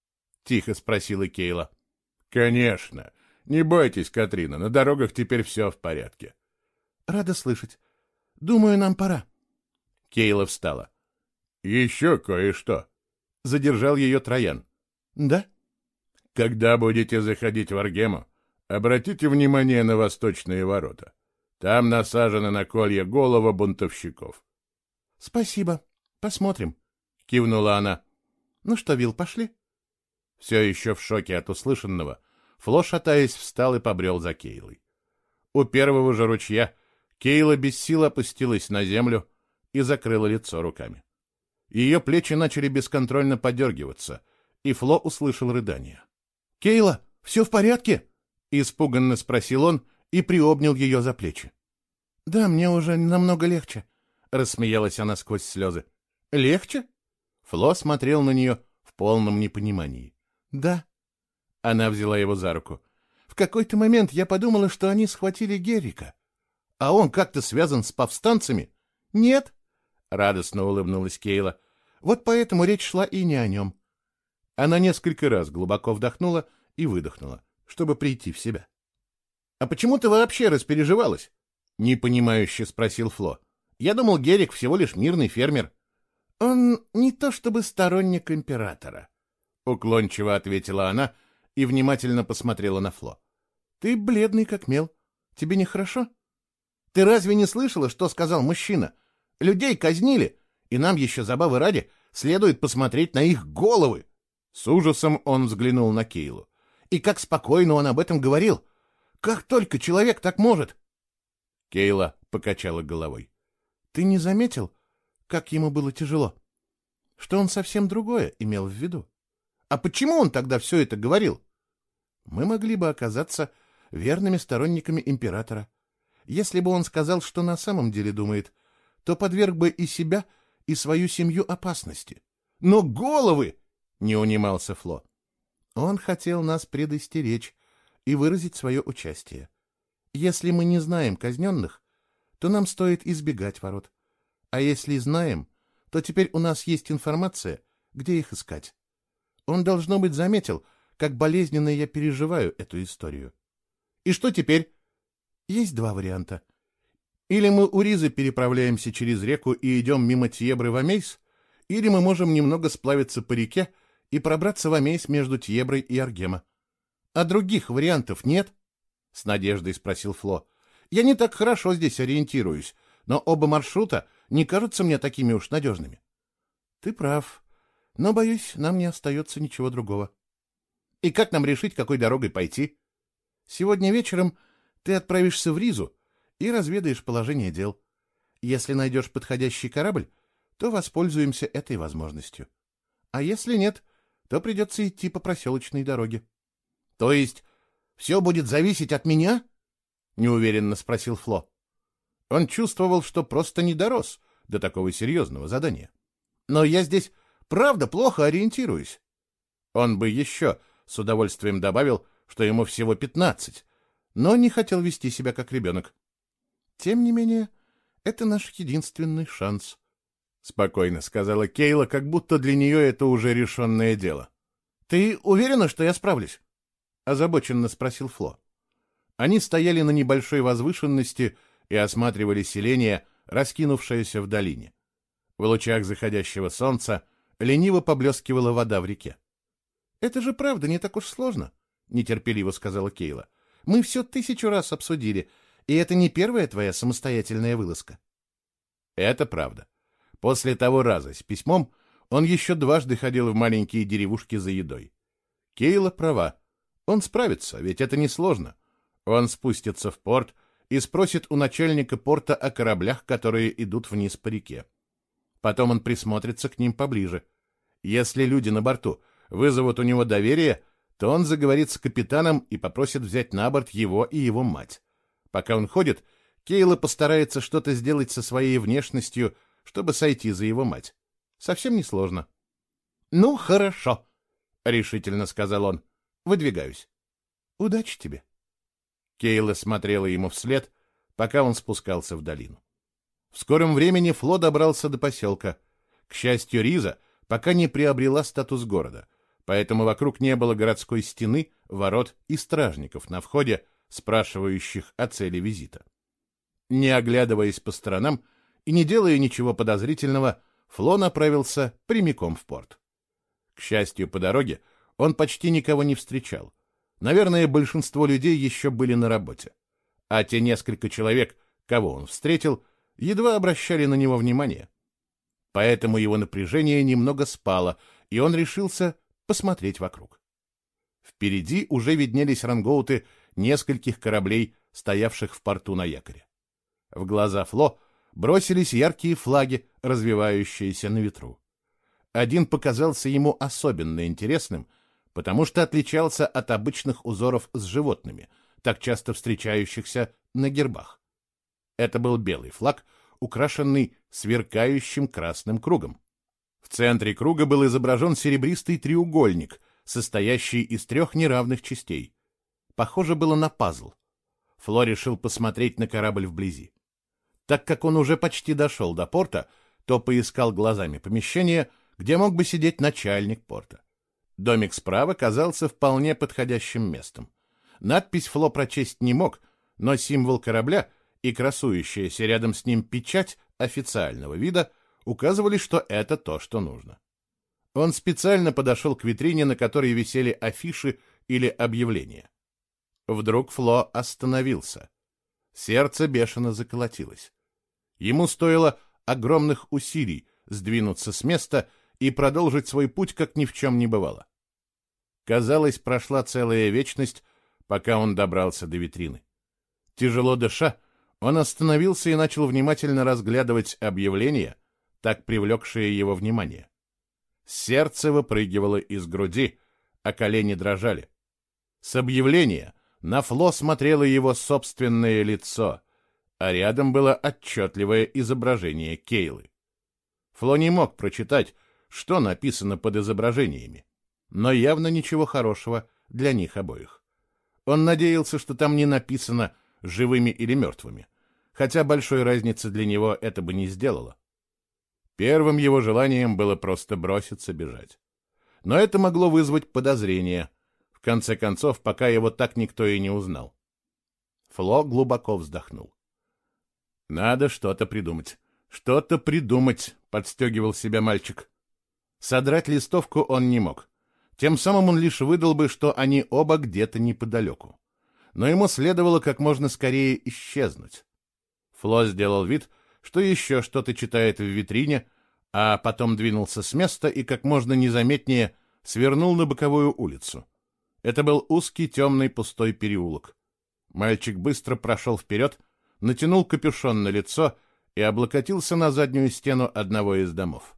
— тихо спросила Кейла. — Конечно. Не бойтесь, Катрина, на дорогах теперь все в порядке. — Рада слышать. Думаю, нам пора. Кейла встала. Еще кое-что. Задержал ее Троян. Да? Когда будете заходить в Аргему, обратите внимание на восточные ворота. Там насажена на колья голова бунтовщиков. Спасибо. Посмотрим. Кивнула она. Ну что, Вилл, пошли? Все еще в шоке от услышанного, Фло, шатаясь, встал и побрел за Кейлой. У первого же ручья Кейла без сил опустилась на землю и закрыла лицо руками. Ее плечи начали бесконтрольно подергиваться, и Фло услышал рыдание. — Кейла, все в порядке? — испуганно спросил он и приобнял ее за плечи. — Да, мне уже намного легче, — рассмеялась она сквозь слезы. — Легче? Фло смотрел на нее в полном непонимании. — Да. Она взяла его за руку. — В какой-то момент я подумала, что они схватили Геррика. — А он как-то связан с повстанцами? — Нет. — радостно улыбнулась Кейла. — Вот поэтому речь шла и не о нем. Она несколько раз глубоко вдохнула и выдохнула, чтобы прийти в себя. — А почему ты вообще распереживалась? — непонимающе спросил Фло. — Я думал, Геррик всего лишь мирный фермер. — Он не то чтобы сторонник императора, — уклончиво ответила она и внимательно посмотрела на Фло. — Ты бледный как мел. Тебе нехорошо? — Ты разве не слышала, что сказал мужчина? Людей казнили, и нам еще забавы ради следует посмотреть на их головы. С ужасом он взглянул на Кейлу. И как спокойно он об этом говорил. Как только человек так может? Кейла покачала головой. — Ты не заметил, как ему было тяжело? Что он совсем другое имел в виду? А почему он тогда все это говорил? Мы могли бы оказаться верными сторонниками императора. Если бы он сказал, что на самом деле думает, то подверг бы и себя, и свою семью опасности. — Но головы! — не унимался Фло. Он хотел нас предостеречь и выразить свое участие. Если мы не знаем казненных, то нам стоит избегать ворот. А если знаем, то теперь у нас есть информация, где их искать. Он, должно быть, заметил, как болезненно я переживаю эту историю. И что теперь? Есть два варианта. Или мы у Ризы переправляемся через реку и идем мимо Тьебры в Амейс, или мы можем немного сплавиться по реке и пробраться в Амейс между Тьеброй и Аргема. А других вариантов нет? — с надеждой спросил Фло. — Я не так хорошо здесь ориентируюсь, но оба маршрута не кажутся мне такими уж надежными. — Ты прав, но, боюсь, нам не остается ничего другого. — И как нам решить, какой дорогой пойти? — Сегодня вечером ты отправишься в Ризу и разведаешь положение дел. Если найдешь подходящий корабль, то воспользуемся этой возможностью. А если нет, то придется идти по проселочной дороге. — То есть все будет зависеть от меня? — неуверенно спросил Фло. Он чувствовал, что просто не дорос до такого серьезного задания. Но я здесь правда плохо ориентируюсь. Он бы еще с удовольствием добавил, что ему всего 15, но не хотел вести себя как ребенок. Тем не менее, это наш единственный шанс, — спокойно сказала Кейла, как будто для нее это уже решенное дело. — Ты уверена, что я справлюсь? — озабоченно спросил Фло. Они стояли на небольшой возвышенности и осматривали селение, раскинувшееся в долине. В лучах заходящего солнца лениво поблескивала вода в реке. — Это же правда не так уж сложно, — нетерпеливо сказала Кейла. — Мы все 1000 раз обсудили, и это не первая твоя самостоятельная вылазка. Это правда. После того раза с письмом он еще дважды ходил в маленькие деревушки за едой. Кейла права. Он справится, ведь это несложно. Он спустится в порт и спросит у начальника порта о кораблях, которые идут вниз по реке. Потом он присмотрится к ним поближе. Если люди на борту вызовут у него доверие, то он заговорит с капитаном и попросит взять на борт его и его мать. Пока он ходит, Кейла постарается что-то сделать со своей внешностью, чтобы сойти за его мать. Совсем несложно. — Ну, хорошо, — решительно сказал он. — Выдвигаюсь. — Удачи тебе. Кейла смотрела ему вслед, пока он спускался в долину. В скором времени Фло добрался до поселка. К счастью, Риза пока не приобрела статус города, поэтому вокруг не было городской стены, ворот и стражников на входе, спрашивающих о цели визита. Не оглядываясь по сторонам и не делая ничего подозрительного, Фло направился прямиком в порт. К счастью, по дороге он почти никого не встречал. Наверное, большинство людей еще были на работе. А те несколько человек, кого он встретил, едва обращали на него внимание. Поэтому его напряжение немного спало, и он решился посмотреть вокруг. Впереди уже виднелись рангоуты нескольких кораблей, стоявших в порту на якоре. В глаза Фло бросились яркие флаги, развивающиеся на ветру. Один показался ему особенно интересным, потому что отличался от обычных узоров с животными, так часто встречающихся на гербах. Это был белый флаг, украшенный сверкающим красным кругом. В центре круга был изображен серебристый треугольник, состоящий из 3 неравных частей. Похоже было на пазл. Фло решил посмотреть на корабль вблизи. Так как он уже почти дошел до порта, то поискал глазами помещение, где мог бы сидеть начальник порта. Домик справа казался вполне подходящим местом. Надпись Фло прочесть не мог, но символ корабля и красующаяся рядом с ним печать официального вида указывали, что это то, что нужно. Он специально подошел к витрине, на которой висели афиши или объявления. Вдруг Фло остановился. Сердце бешено заколотилось. Ему стоило огромных усилий сдвинуться с места и продолжить свой путь, как ни в чем не бывало. Казалось, прошла целая вечность, пока он добрался до витрины. Тяжело дыша, он остановился и начал внимательно разглядывать объявления, так привлекшие его внимание. Сердце выпрыгивало из груди, а колени дрожали. С объявления на Фло смотрело его собственное лицо, а рядом было отчетливое изображение Кейлы. Фло не мог прочитать, что написано под изображениями, но явно ничего хорошего для них обоих. Он надеялся, что там не написано «живыми» или «мертвыми», хотя большой разницы для него это бы не сделало. Первым его желанием было просто броситься бежать. Но это могло вызвать подозрения. В конце концов, пока его так никто и не узнал. Фло глубоко вздохнул. «Надо что-то придумать. Что-то придумать», — подстегивал себя мальчик. Содрать листовку он не мог. Тем самым он лишь выдал бы, что они оба где-то неподалеку. Но ему следовало как можно скорее исчезнуть. Фло сделал вид, что еще что-то читает в витрине, а потом двинулся с места и как можно незаметнее свернул на боковую улицу. Это был узкий, темный, пустой переулок. Мальчик быстро прошел вперед, натянул капюшон на лицо и облокотился на заднюю стену одного из домов.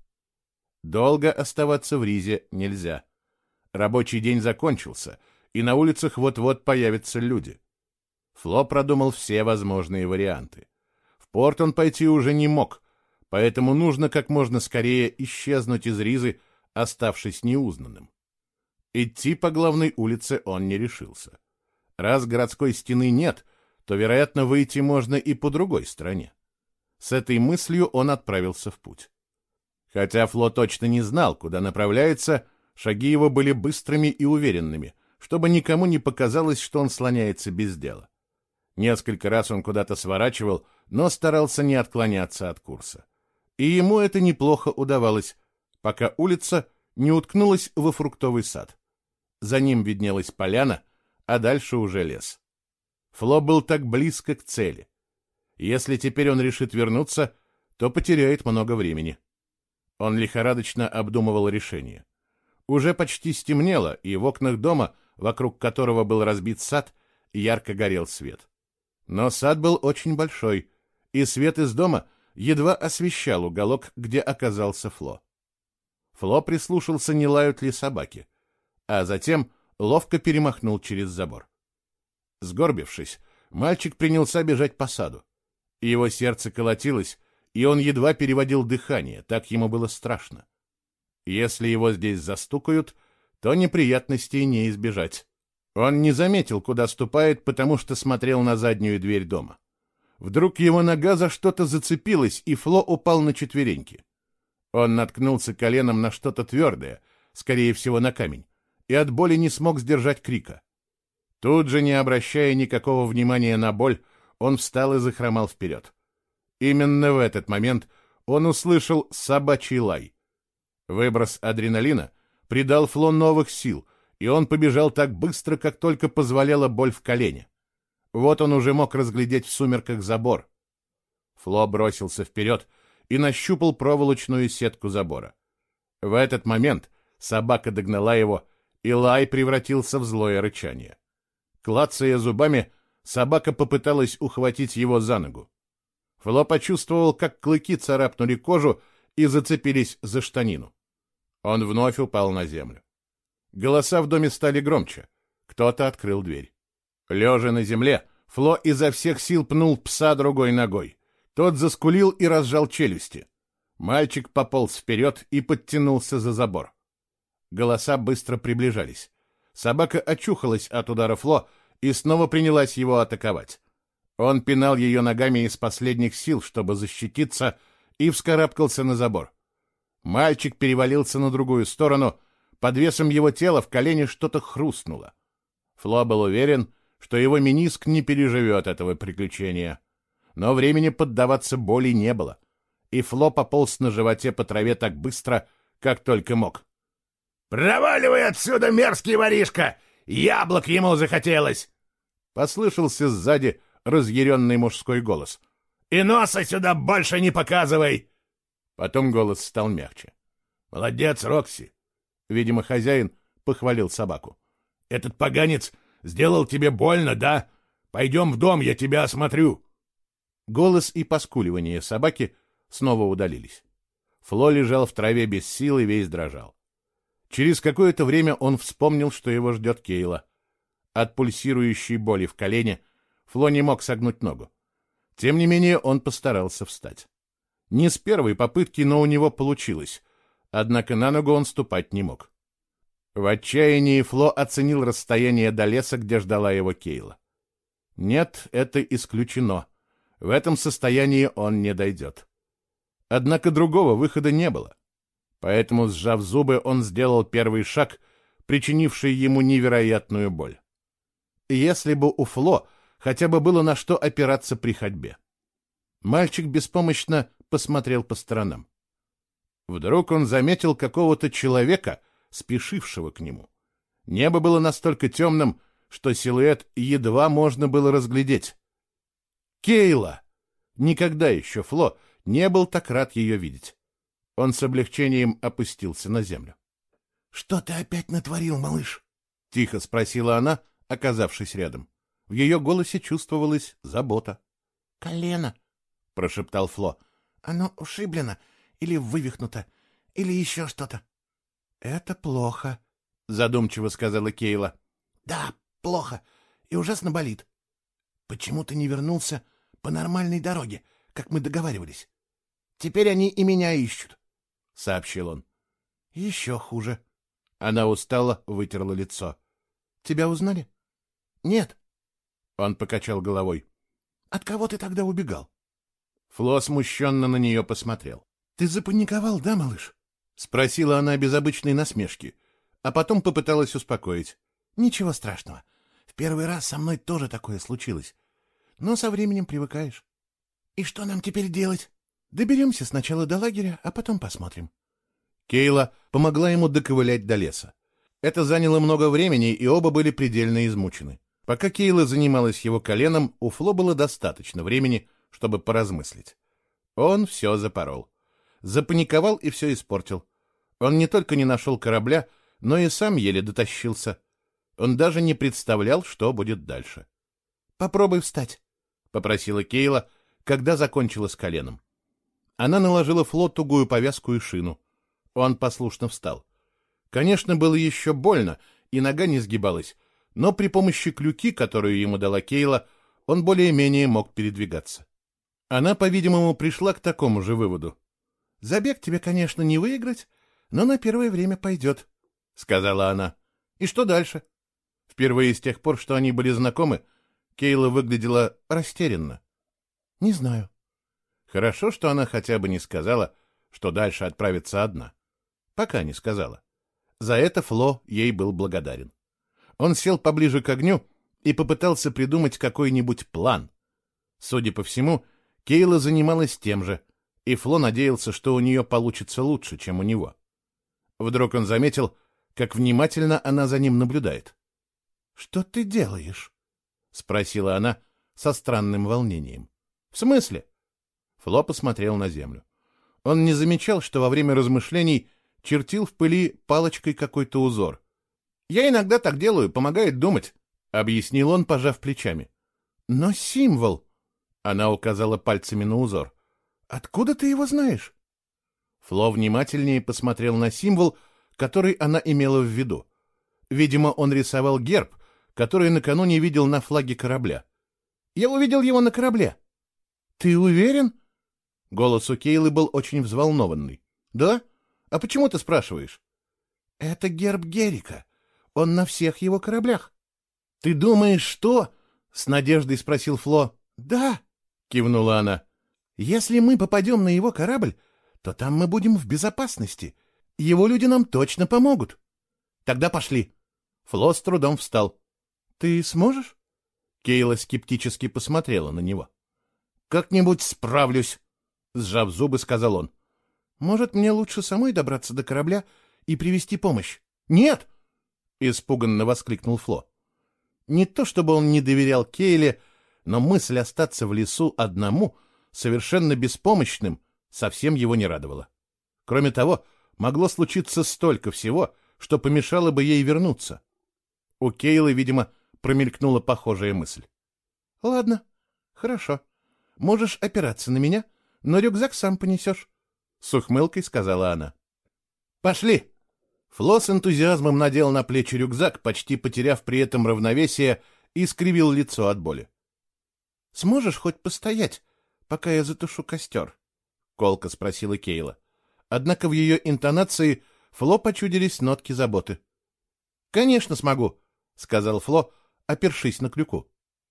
Долго оставаться в Ризе нельзя. Рабочий день закончился, и на улицах вот-вот появятся люди. Фло продумал все возможные варианты. В порт он пойти уже не мог, поэтому нужно как можно скорее исчезнуть из Ризы, оставшись неузнанным. Идти по главной улице он не решился. Раз городской стены нет, то, вероятно, выйти можно и по другой стороне. С этой мыслью он отправился в путь. Хотя Фло точно не знал, куда направляется, шаги его были быстрыми и уверенными, чтобы никому не показалось, что он слоняется без дела. Несколько раз он куда-то сворачивал, но старался не отклоняться от курса. И ему это неплохо удавалось, пока улица не уткнулась во фруктовый сад. За ним виднелась поляна, а дальше уже лес. Фло был так близко к цели. Если теперь он решит вернуться, то потеряет много времени. Он лихорадочно обдумывал решение. Уже почти стемнело, и в окнах дома, вокруг которого был разбит сад, ярко горел свет. Но сад был очень большой, и свет из дома едва освещал уголок, где оказался Фло. Фло прислушался, не лают ли собаки, а затем ловко перемахнул через забор. Сгорбившись, мальчик принялся бежать по саду. Его сердце колотилось, и он едва переводил дыхание, так ему было страшно. Если его здесь застукают, то неприятностей не избежать. Он не заметил, куда ступает, потому что смотрел на заднюю дверь дома. Вдруг его нога за что-то зацепилась, и Фло упал на четвереньки. Он наткнулся коленом на что-то твердое, скорее всего, на камень, и от боли не смог сдержать крика. Тут же, не обращая никакого внимания на боль, он встал и захромал вперед. Именно в этот момент он услышал собачий лай. Выброс адреналина придал Фло новых сил, и он побежал так быстро, как только позволяла боль в колене. Вот он уже мог разглядеть в сумерках забор. Фло бросился вперед и нащупал проволочную сетку забора. В этот момент собака догнала его, и лай превратился в злое рычание. Клацая зубами, собака попыталась ухватить его за ногу. Фло почувствовал, как клыки царапнули кожу и зацепились за штанину. Он вновь упал на землю. Голоса в доме стали громче. Кто-то открыл дверь. Лежа на земле, Фло изо всех сил пнул пса другой ногой. Тот заскулил и разжал челюсти. Мальчик пополз вперед и подтянулся за забор. Голоса быстро приближались. Собака очухалась от удара Фло и снова принялась его атаковать. Он пинал ее ногами из последних сил, чтобы защититься, и вскарабкался на забор. Мальчик перевалился на другую сторону. Под весом его тела в колене что-то хрустнуло. Фло был уверен, что его мениск не переживет этого приключения. Но времени поддаваться боли не было, и Фло пополз на животе по траве так быстро, как только мог. «Проваливай отсюда, мерзкий воришка! Яблок ему захотелось!» Послышался сзади разъяренный мужской голос. «И носа сюда больше не показывай!» Потом голос стал мягче. «Молодец, Рокси!» Видимо, хозяин похвалил собаку. «Этот поганец сделал тебе больно, да? Пойдем в дом, я тебя осмотрю!» Голос и поскуливание собаки снова удалились. Фло лежал в траве без сил и весь дрожал. Через какое-то время он вспомнил, что его ждет Кейла. От пульсирующей боли в колене Фло не мог согнуть ногу. Тем не менее он постарался встать. Не с первой попытки, но у него получилось. Однако на ногу он ступать не мог. В отчаянии Фло оценил расстояние до леса, где ждала его Кейла. Нет, это исключено. В этом состоянии он не дойдет. Однако другого выхода не было. Поэтому, сжав зубы, он сделал первый шаг, причинивший ему невероятную боль. Если бы у Фло хотя бы было на что опираться при ходьбе. Мальчик беспомощно посмотрел по сторонам. Вдруг он заметил какого-то человека, спешившего к нему. Небо было настолько темным, что силуэт едва можно было разглядеть. Кейла! Никогда еще Фло не был так рад ее видеть. Он с облегчением опустился на землю. — Что ты опять натворил, малыш? — тихо спросила она, оказавшись рядом. В ее голосе чувствовалась забота. — Колено, — прошептал Фло. — Оно ушиблено или вывихнуто, или еще что-то. — Это плохо, — задумчиво сказала Кейла. — Да, плохо, и ужасно болит. — Почему ты не вернулся по нормальной дороге, как мы договаривались? Теперь они и меня ищут, — сообщил он. — Еще хуже. Она устало вытерла лицо. — Тебя узнали? — Нет. Он покачал головой. — От кого ты тогда убегал? Фло смущенно на нее посмотрел. — Ты запаниковал, да, малыш? — спросила она без обычной насмешки, а потом попыталась успокоить. — Ничего страшного. В первый раз со мной тоже такое случилось. Но со временем привыкаешь. — И что нам теперь делать? — Доберемся сначала до лагеря, а потом посмотрим. Кейла помогла ему доковылять до леса. Это заняло много времени, и оба были предельно измучены. Пока Кейла занималась его коленом, у Фло было достаточно времени, чтобы поразмыслить. Он все запорол. Запаниковал и все испортил. Он не только не нашел корабля, но и сам еле дотащился. Он даже не представлял, что будет дальше. — Попробуй встать, — попросила Кейла, когда закончила с коленом. Она наложила Фло тугую повязку и шину. Он послушно встал. Конечно, было еще больно, и нога не сгибалась, но при помощи клюки, которую ему дала Кейла, он более-менее мог передвигаться. Она, по-видимому, пришла к такому же выводу. — Забег тебе, конечно, не выиграть, но на первое время пойдет, — сказала она. — И что дальше? Впервые с тех пор, что они были знакомы, Кейла выглядела растерянно. — Не знаю. Хорошо, что она хотя бы не сказала, что дальше отправится одна. Пока не сказала. За это Фло ей был благодарен. Он сел поближе к огню и попытался придумать какой-нибудь план. Судя по всему, Кейла занималась тем же, и Фло надеялся, что у нее получится лучше, чем у него. Вдруг он заметил, как внимательно она за ним наблюдает. «Что ты делаешь?» — спросила она со странным волнением. «В смысле?» Фло посмотрел на землю. Он не замечал, что во время размышлений чертил в пыли палочкой какой-то узор. «Я иногда так делаю, помогает думать», — объяснил он, пожав плечами. «Но символ...» — она указала пальцами на узор. «Откуда ты его знаешь?» Фло внимательнее посмотрел на символ, который она имела в виду. Видимо, он рисовал герб, который накануне видел на флаге корабля. «Я увидел его на корабле». «Ты уверен?» Голос у Кейлы был очень взволнованный. «Да? А почему ты спрашиваешь?» «Это герб Герика. Он на всех его кораблях». «Ты думаешь, что?» — с надеждой спросил Фло. «Да», — кивнула она. «Если мы попадем на его корабль, то там мы будем в безопасности. Его люди нам точно помогут». «Тогда пошли». Фло с трудом встал. «Ты сможешь?» Кейла скептически посмотрела на него. «Как-нибудь справлюсь», — сжав зубы, сказал он. «Может, мне лучше самой добраться до корабля и привести помощь?» «Нет!» — испуганно воскликнул Фло. Не то чтобы он не доверял Кейле, но мысль остаться в лесу одному, совершенно беспомощным, совсем его не радовала. Кроме того, могло случиться столько всего, что помешало бы ей вернуться. У Кейлы, видимо, промелькнула похожая мысль. «Ладно, хорошо. Можешь опираться на меня, но рюкзак сам понесешь», — с ухмылкой сказала она. «Пошли!» Фло с энтузиазмом надел на плечи рюкзак, почти потеряв при этом равновесие, и скривил лицо от боли. «Сможешь хоть постоять, пока я затушу костер?» — колко спросила Кейла. Однако в ее интонации Фло почудились нотки заботы. «Конечно смогу», — сказал Фло, опершись на крюку.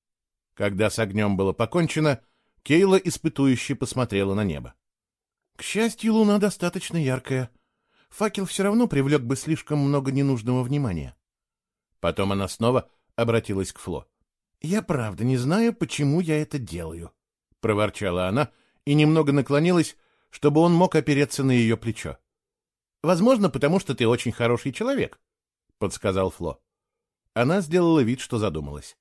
Когда с огнем было покончено, Кейла испытующе посмотрела на небо. «К счастью, луна достаточно яркая. Факел все равно привлек бы слишком много ненужного внимания». Потом она снова обратилась к Фло. «Я правда не знаю, почему я это делаю», — проворчала она и немного наклонилась, чтобы он мог опереться на ее плечо. «Возможно, потому что ты очень хороший человек», — подсказал Фло. Она сделала вид, что задумалась.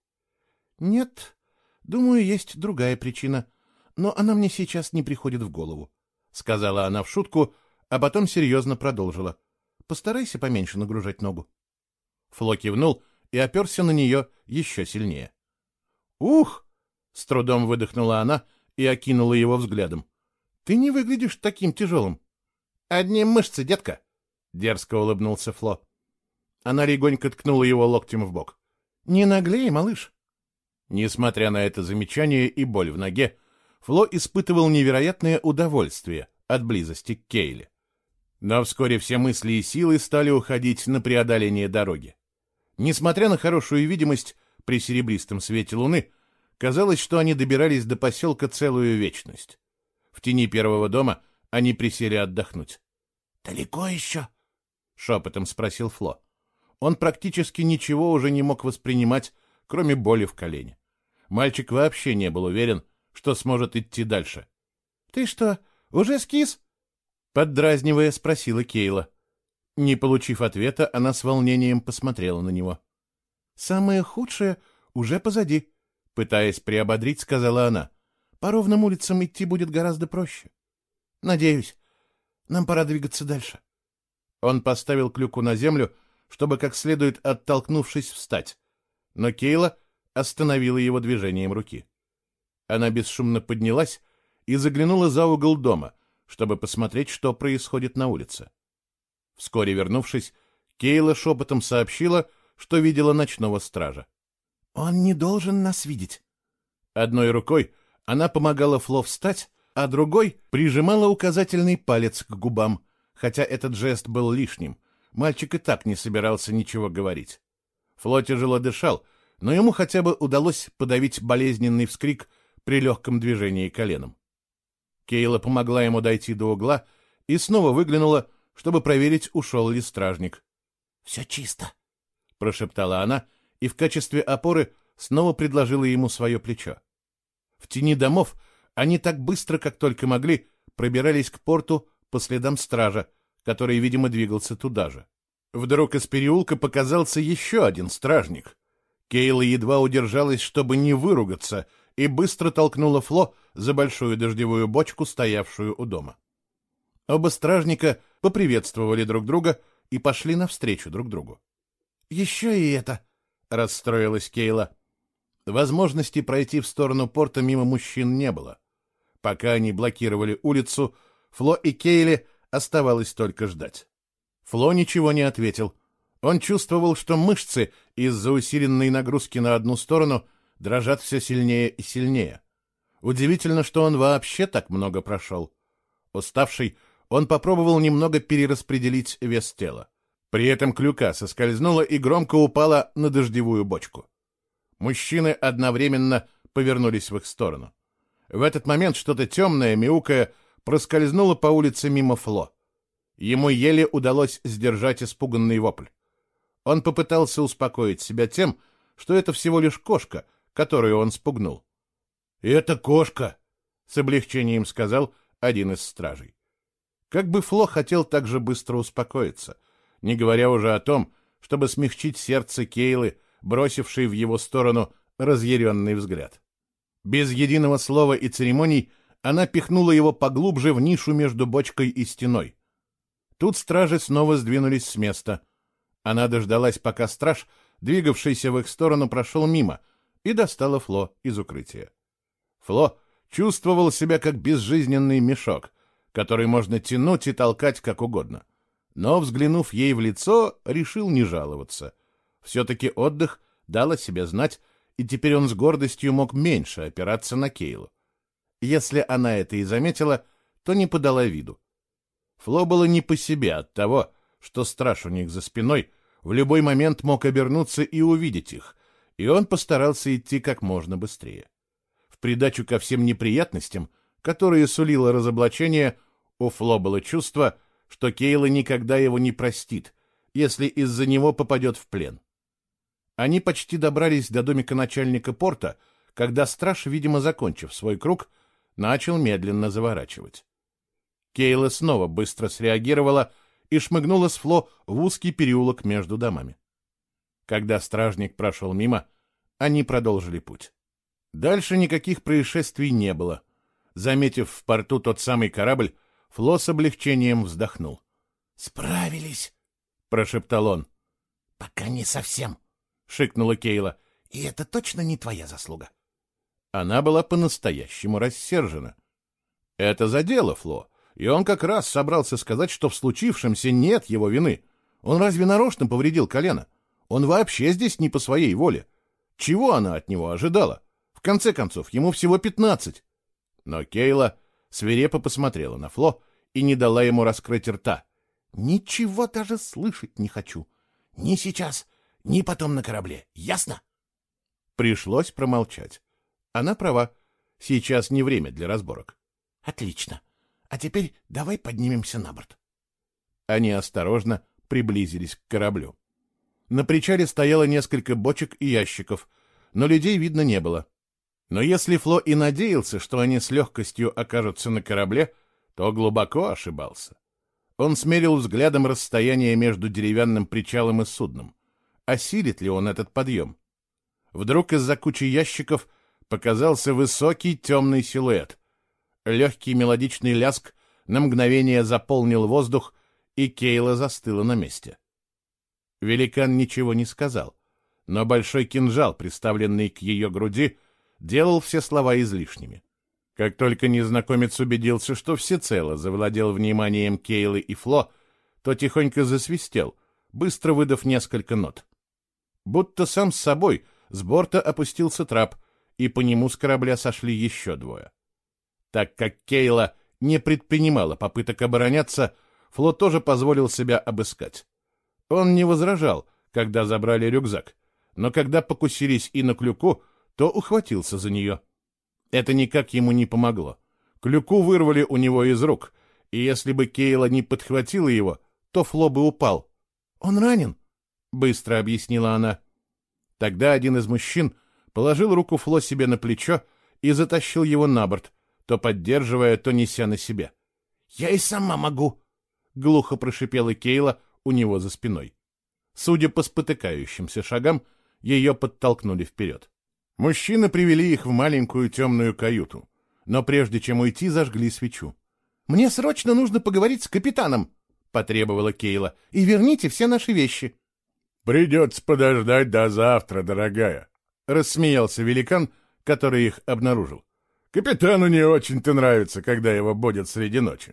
«Нет, думаю, есть другая причина, но она мне сейчас не приходит в голову», — сказала она в шутку, а потом серьезно продолжила. «Постарайся поменьше нагружать ногу». Фло кивнул и оперся на нее еще сильнее. «Ух!» — с трудом выдохнула она и окинула его взглядом. «Ты не выглядишь таким тяжелым». «Одни мышцы, детка!» — дерзко улыбнулся Фло. Она легонько ткнула его локтем в бок. «Не наглей, малыш!» Несмотря на это замечание и боль в ноге, Фло испытывал невероятное удовольствие от близости к Кейле. Но вскоре все мысли и силы стали уходить на преодоление дороги. Несмотря на хорошую видимость при серебристом свете луны, казалось, что они добирались до поселка целую вечность. В тени первого дома они присели отдохнуть. «Далеко еще?» — шепотом спросил Фло. Он практически ничего уже не мог воспринимать, кроме боли в колене. Мальчик вообще не был уверен, что сможет идти дальше. «Ты что, уже скис?» — поддразнивая, спросила Кейла. Не получив ответа, она с волнением посмотрела на него. «Самое худшее уже позади», — пытаясь приободрить, сказала она. «По ровным улицам идти будет гораздо проще. Надеюсь, нам пора двигаться дальше». Он поставил клюку на землю, чтобы как следует оттолкнувшись встать, но Кейла остановила его движением руки. Она бесшумно поднялась и заглянула за угол дома, чтобы посмотреть, что происходит на улице. Вскоре вернувшись, Кейла шепотом сообщила, что видела ночного стража. «Он не должен нас видеть». Одной рукой она помогала Фло встать, а другой прижимала указательный палец к губам, хотя этот жест был лишним. Мальчик и так не собирался ничего говорить. Фло тяжело дышал, но ему хотя бы удалось подавить болезненный вскрик при легком движении коленом. Кейла помогла ему дойти до угла и снова выглянула, чтобы проверить, ушел ли стражник. «Все чисто», — прошептала она и в качестве опоры снова предложила ему свое плечо. В тени домов они так быстро, как только могли, пробирались к порту по следам стража, который, видимо, двигался туда же. Вдруг из переулка показался еще один стражник. Кейла едва удержалась, чтобы не выругаться, и быстро толкнула Фло за большую дождевую бочку, стоявшую у дома. Оба стражника поприветствовали друг друга и пошли навстречу друг другу. «Еще и это!» — расстроилась Кейла. Возможности пройти в сторону порта мимо мужчин не было. Пока они блокировали улицу, Фло и Кейле оставалось только ждать. Фло ничего не ответил. Он чувствовал, что мышцы из-за усиленной нагрузки на одну сторону дрожат все сильнее и сильнее. Удивительно, что он вообще так много прошел. Уставший, он попробовал немного перераспределить вес тела. При этом клюка соскользнула и громко упала на дождевую бочку. Мужчины одновременно повернулись в их сторону. В этот момент что-то темное, мяукая, проскользнуло по улице мимо Фло. Ему еле удалось сдержать испуганный вопль. Он попытался успокоить себя тем, что это всего лишь кошка, которую он спугнул. «Это кошка!» — с облегчением сказал один из стражей. Как бы Фло хотел так же быстро успокоиться, не говоря уже о том, чтобы смягчить сердце Кейлы, бросившей в его сторону разъяренный взгляд. Без единого слова и церемоний она пихнула его поглубже в нишу между бочкой и стеной. Тут стражи снова сдвинулись с места. Она дождалась, пока страж, двигавшийся в их сторону, прошел мимо, и достала Фло из укрытия. Фло чувствовал себя как безжизненный мешок, который можно тянуть и толкать как угодно. Но, взглянув ей в лицо, решил не жаловаться. Все-таки отдых дал о себе знать, и теперь он с гордостью мог меньше опираться на Кейлу. Если она это и заметила, то не подала виду. Фло было не по себе от того, что страж у них за спиной в любой момент мог обернуться и увидеть их, и он постарался идти как можно быстрее. В придачу ко всем неприятностям, которые сулило разоблачение, у Фло было чувство, что Кейла никогда его не простит, если из-за него попадет в плен. Они почти добрались до домика начальника порта, когда страж, видимо, закончив свой круг, начал медленно заворачивать. Кейла снова быстро среагировала и шмыгнула с Фло в узкий переулок между домами. Когда стражник прошел мимо, они продолжили путь. Дальше никаких происшествий не было. Заметив в порту тот самый корабль, Фло с облегчением вздохнул. «Справились», — прошептал он. «Пока не совсем», — шикнула Кейла. «И это точно не твоя заслуга». Она была по-настоящему рассержена. Это задело Фло, и он как раз собрался сказать, что в случившемся нет его вины. Он разве нарочно повредил колено? Он вообще здесь не по своей воле. Чего она от него ожидала? В конце концов, ему всего 15. Но Кейла свирепо посмотрела на Фло и не дала ему раскрыть рта. «Ничего даже слышать не хочу. Ни сейчас, ни потом на корабле. Ясно?» Пришлось промолчать. Она права. Сейчас не время для разборок. «Отлично. А теперь давай поднимемся на борт». Они осторожно приблизились к кораблю. На причале стояло несколько бочек и ящиков, но людей видно не было. Но если Фло и надеялся, что они с легкостью окажутся на корабле, то глубоко ошибался. Он смерил взглядом расстояние между деревянным причалом и судном. Осилит ли он этот подъем? Вдруг из-за кучи ящиков показался высокий темный силуэт. Легкий мелодичный ляск на мгновение заполнил воздух, и Кейла застыла на месте. Великан ничего не сказал, но большой кинжал, приставленный к ее груди, делал все слова излишними. Как только незнакомец убедился, что всецело завладел вниманием Кейлы и Фло, то тихонько засвистел, быстро выдав несколько нот. Будто сам с собой с борта опустился трап, и по нему с корабля сошли еще двое. Так как Кейла не предпринимала попыток обороняться, Фло тоже позволил себя обыскать. Он не возражал, когда забрали рюкзак, но когда покусились и на клюку, то ухватился за нее. Это никак ему не помогло. Клюку вырвали у него из рук, и если бы Кейла не подхватила его, то Фло бы упал. «Он ранен», — быстро объяснила она. Тогда один из мужчин положил руку Фло себе на плечо и затащил его на борт, то поддерживая, то неся на себе. «Я и сама могу», — глухо прошипела Кейла у него за спиной. Судя по спотыкающимся шагам, ее подтолкнули вперед. Мужчины привели их в маленькую темную каюту, но прежде чем уйти, зажгли свечу. «Мне срочно нужно поговорить с капитаном», — потребовала Кейла, — «и верните все наши вещи». «Придется подождать до завтра, дорогая», — рассмеялся великан, который их обнаружил. «Капитану не очень-то нравится, когда его бодят среди ночи».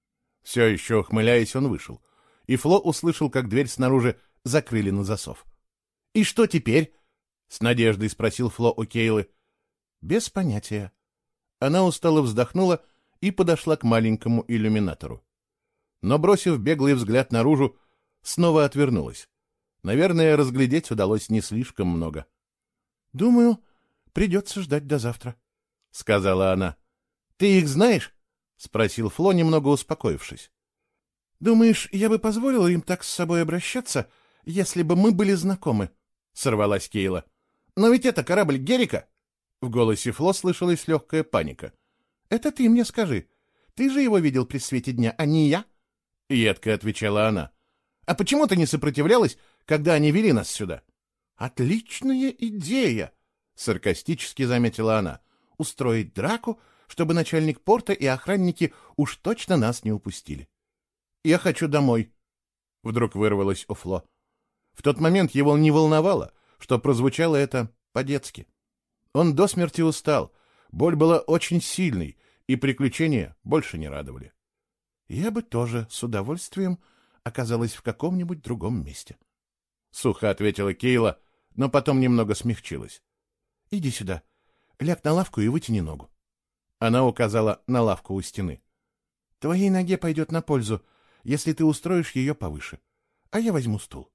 Все еще ухмыляясь, он вышел, и Фло услышал, как дверь снаружи закрыли на засов. «И что теперь?» — с надеждой спросил Фло у Кейлы. «Без понятия». Она устало вздохнула и подошла к маленькому иллюминатору. Но, бросив беглый взгляд наружу, снова отвернулась. Наверное, разглядеть удалось не слишком много. «Думаю, придется ждать до завтра», — сказала она. «Ты их знаешь?» — спросил Фло, немного успокоившись. «Думаешь, я бы позволила им так с собой обращаться, если бы мы были знакомы?» — сорвалась Кейла. «Но ведь это корабль Герика!» В голосе Фло слышалась легкая паника. «Это ты мне скажи. Ты же его видел при свете дня, а не я?» — едко отвечала она. «А почему ты не сопротивлялась, когда они вели нас сюда?» «Отличная идея!» — саркастически заметила она. «Устроить драку, чтобы начальник порта и охранники уж точно нас не упустили». «Я хочу домой», — вдруг вырвалось у Фло. В тот момент его не волновало, что прозвучало это по-детски. Он до смерти устал, боль была очень сильной, и приключения больше не радовали. «Я бы тоже с удовольствием оказалась в каком-нибудь другом месте», — сухо ответила Кейла, но потом немного смягчилась. «Иди сюда, ляг на лавку и вытяни ногу». Она указала на лавку у стены. «Твоей ноге пойдет на пользу, если ты устроишь ее повыше, а я возьму стул».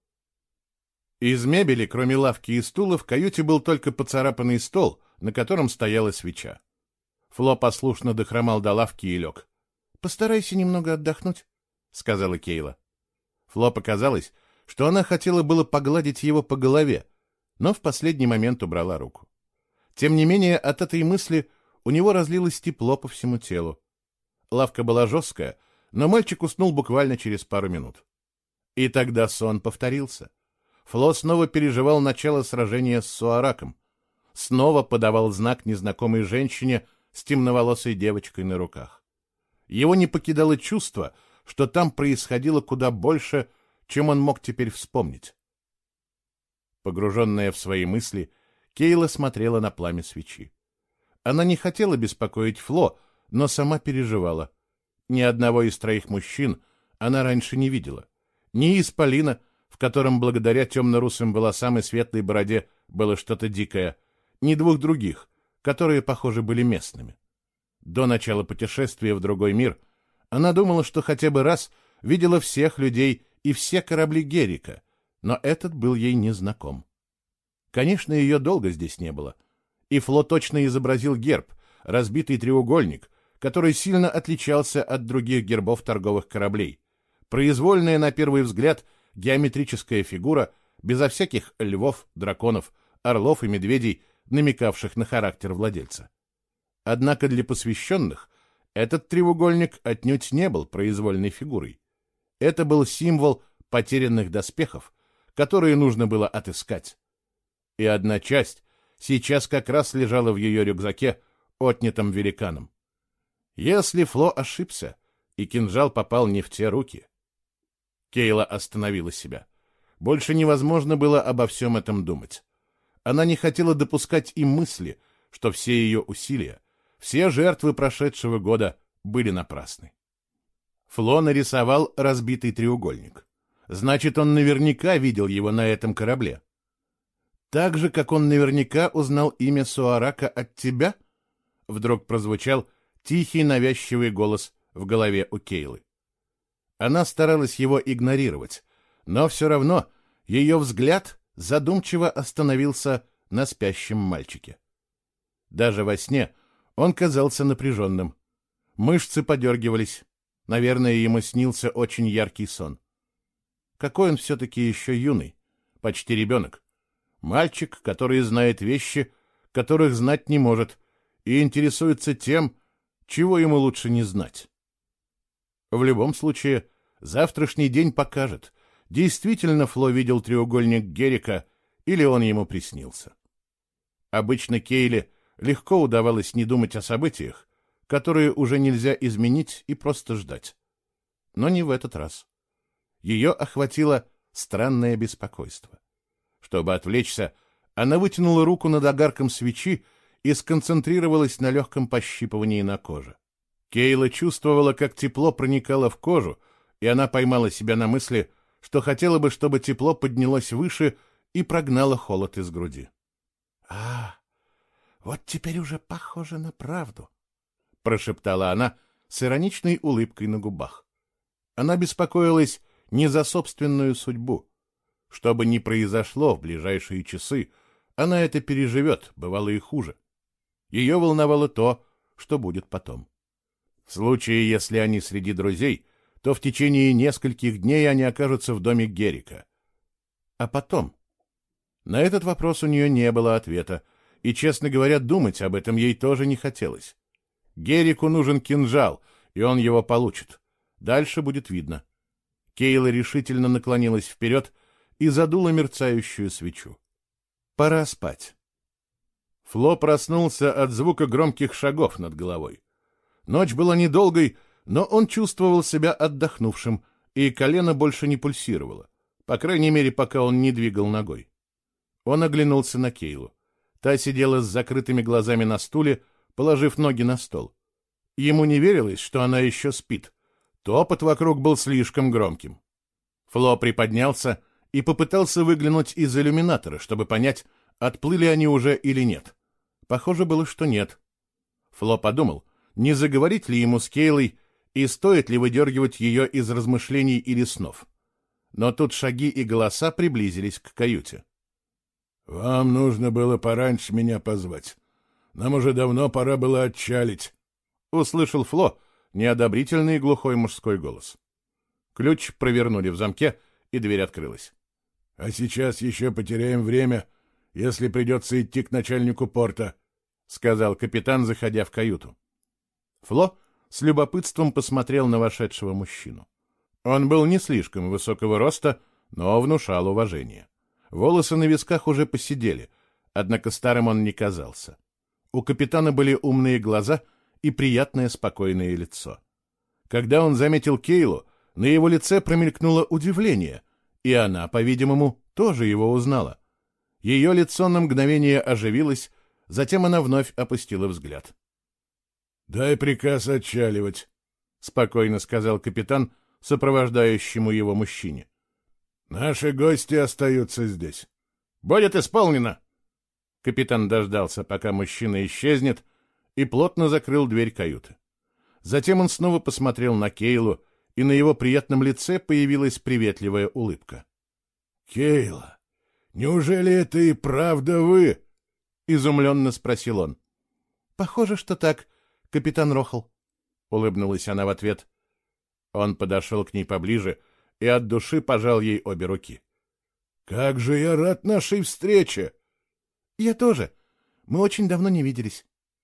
Из мебели, кроме лавки и стула, в каюте был только поцарапанный стол, на котором стояла свеча. Фло послушно дохромал до лавки и лег. «Постарайся немного отдохнуть», — сказала Кейла. Фло показалось, что она хотела было погладить его по голове, но в последний момент убрала руку. Тем не менее, от этой мысли у него разлилось тепло по всему телу. Лавка была жесткая, но мальчик уснул буквально через пару минут. И тогда сон повторился. Фло снова переживал начало сражения с Суараком. Снова подавал знак незнакомой женщине с темноволосой девочкой на руках. Его не покидало чувство, что там происходило куда больше, чем он мог теперь вспомнить. Погруженная в свои мысли, Кейла смотрела на пламя свечи. Она не хотела беспокоить Фло, но сама переживала. Ни одного из троих мужчин она раньше не видела. Ни исполина, в котором благодаря темно-русым волосам и светлой бороде было что-то дикое, ни двух других, которые, похоже, были местными. До начала путешествия в другой мир она думала, что хотя бы раз видела всех людей и все корабли Герика, но этот был ей незнаком. Конечно, ее долго здесь не было, и Фло точно изобразил герб, разбитый треугольник, который сильно отличался от других гербов торговых кораблей. Произвольная, на первый взгляд, геометрическая фигура, безо всяких львов, драконов, орлов и медведей, намекавших на характер владельца. Однако для посвященных этот треугольник отнюдь не был произвольной фигурой. Это был символ потерянных доспехов, которые нужно было отыскать. И одна часть сейчас как раз лежала в ее рюкзаке, отнятом великаном. Если Фло ошибся, и кинжал попал не в те руки... Кейла остановила себя. Больше невозможно было обо всем этом думать. Она не хотела допускать и мысли, что все ее усилия, все жертвы прошедшего года были напрасны. Фло нарисовал разбитый треугольник. Значит, он наверняка видел его на этом корабле. Так же, как он наверняка узнал имя Суарака от тебя? Вдруг прозвучал тихий навязчивый голос в голове у Кейлы. Она старалась его игнорировать, но все равно ее взгляд задумчиво остановился на спящем мальчике. Даже во сне он казался напряженным. Мышцы подергивались. Наверное, ему снился очень яркий сон. Какой он все-таки еще юный, почти ребенок. Мальчик, который знает вещи, которых знать не может, и интересуется тем, чего ему лучше не знать. В любом случае, завтрашний день покажет, действительно Фло видел треугольник Герика или он ему приснился. Обычно Кейле легко удавалось не думать о событиях, которые уже нельзя изменить и просто ждать. Но не в этот раз. Ее охватило странное беспокойство. Чтобы отвлечься, она вытянула руку над огарком свечи и сконцентрировалась на легком пощипывании на коже. Кейла чувствовала, как тепло проникало в кожу, и она поймала себя на мысли, что хотела бы, чтобы тепло поднялось выше и прогнало холод из груди. Вот теперь уже похоже на правду», — прошептала она с ироничной улыбкой на губах. Она беспокоилась не за собственную судьбу. Что бы ни произошло в ближайшие часы, она это переживет, бывало и хуже. Ее волновало то, что будет потом. В случае, если они среди друзей, то в течение нескольких дней они окажутся в доме Герика. А потом? На этот вопрос у нее не было ответа, и, честно говоря, думать об этом ей тоже не хотелось. Герику нужен кинжал, и он его получит. Дальше будет видно. Кейла решительно наклонилась вперед и задула мерцающую свечу. Пора спать. Фло проснулся от звука громких шагов над головой. Ночь была недолгой, но он чувствовал себя отдохнувшим, и колено больше не пульсировало, по крайней мере, пока он не двигал ногой. Он оглянулся на Кейлу. Та сидела с закрытыми глазами на стуле, положив ноги на стол. Ему не верилось, что она еще спит. Топот вокруг был слишком громким. Фло приподнялся и попытался выглянуть из иллюминатора, чтобы понять, отплыли они уже или нет. Похоже было, что нет. Фло подумал, не заговорить ли ему с Кейлой и стоит ли выдергивать ее из размышлений или снов. Но тут шаги и голоса приблизились к каюте. «Вам нужно было пораньше меня позвать. Нам уже давно пора было отчалить», — услышал Фло неодобрительный и глухой мужской голос. Ключ провернули в замке, и дверь открылась. «А сейчас еще потеряем время, если придется идти к начальнику порта», — сказал капитан, заходя в каюту. Фло с любопытством посмотрел на вошедшего мужчину. Он был не слишком высокого роста, но внушал уважение. Волосы на висках уже поседели, однако старым он не казался. У капитана были умные глаза и приятное спокойное лицо. Когда он заметил Кейлу, на его лице промелькнуло удивление, и она, по-видимому, тоже его узнала. Ее лицо на мгновение оживилось, затем она вновь опустила взгляд. «Дай приказ отчаливать», — спокойно сказал капитан сопровождающему его мужчине. «Наши гости остаются здесь». «Будет исполнено!» Капитан дождался, пока мужчина исчезнет, и плотно закрыл дверь каюты. Затем он снова посмотрел на Кейлу, и на его приятном лице появилась приветливая улыбка. «Кейла, неужели это и правда вы?» — изумленно спросил он. «Похоже, что так, капитан Рохл», — улыбнулась она в ответ. Он подошел к ней поближе и от души пожал ей обе руки. «Как же я рад нашей встрече!» «Я тоже. Мы очень давно не виделись».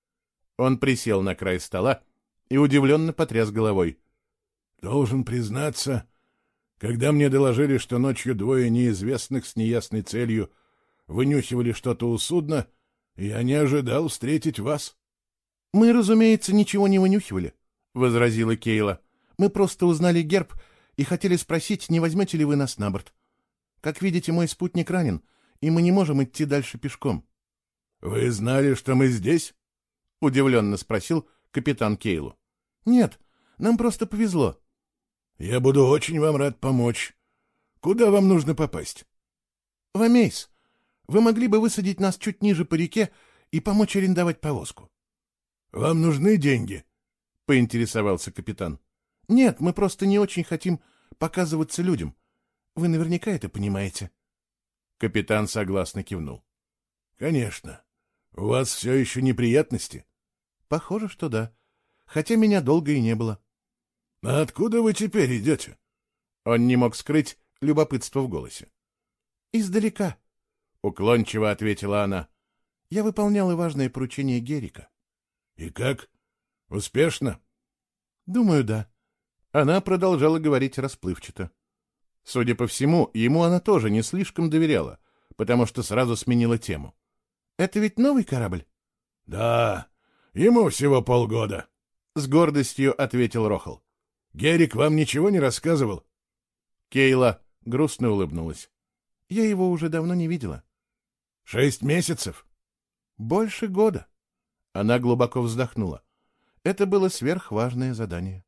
Он присел на край стола и удивленно потряс головой. «Должен признаться, когда мне доложили, что ночью двое неизвестных с неясной целью вынюхивали что-то у судна, я не ожидал встретить вас». «Мы, разумеется, ничего не вынюхивали», — возразила Кейла. «Мы просто узнали герб и хотели спросить, не возьмете ли вы нас на борт. Как видите, мой спутник ранен, и мы не можем идти дальше пешком». «Вы знали, что мы здесь?» — удивленно спросил капитан Кейлу. «Нет, нам просто повезло». «Я буду очень вам рад помочь. Куда вам нужно попасть?» «В Амейс. Вы могли бы высадить нас чуть ниже по реке и помочь арендовать повозку». «Вам нужны деньги?» — поинтересовался капитан. «Нет, мы просто не очень хотим показываться людям. Вы наверняка это понимаете». Капитан согласно кивнул. «Конечно. У вас все еще неприятности?» «Похоже, что да. Хотя меня долго и не было». «А откуда вы теперь идете?» Он не мог скрыть любопытство в голосе. «Издалека», — уклончиво ответила она. «Я выполняла важное поручение Герика». «И как? Успешно?» «Думаю, да». Она продолжала говорить расплывчато. Судя по всему, ему она тоже не слишком доверяла, потому что сразу сменила тему. «Это ведь новый корабль?» «Да, ему всего полгода», — с гордостью ответил Рохл. «Герик вам ничего не рассказывал?» Кейла грустно улыбнулась. «Я его уже давно не видела». 6 месяцев?» «Больше года». Она глубоко вздохнула. Это было сверхважное задание.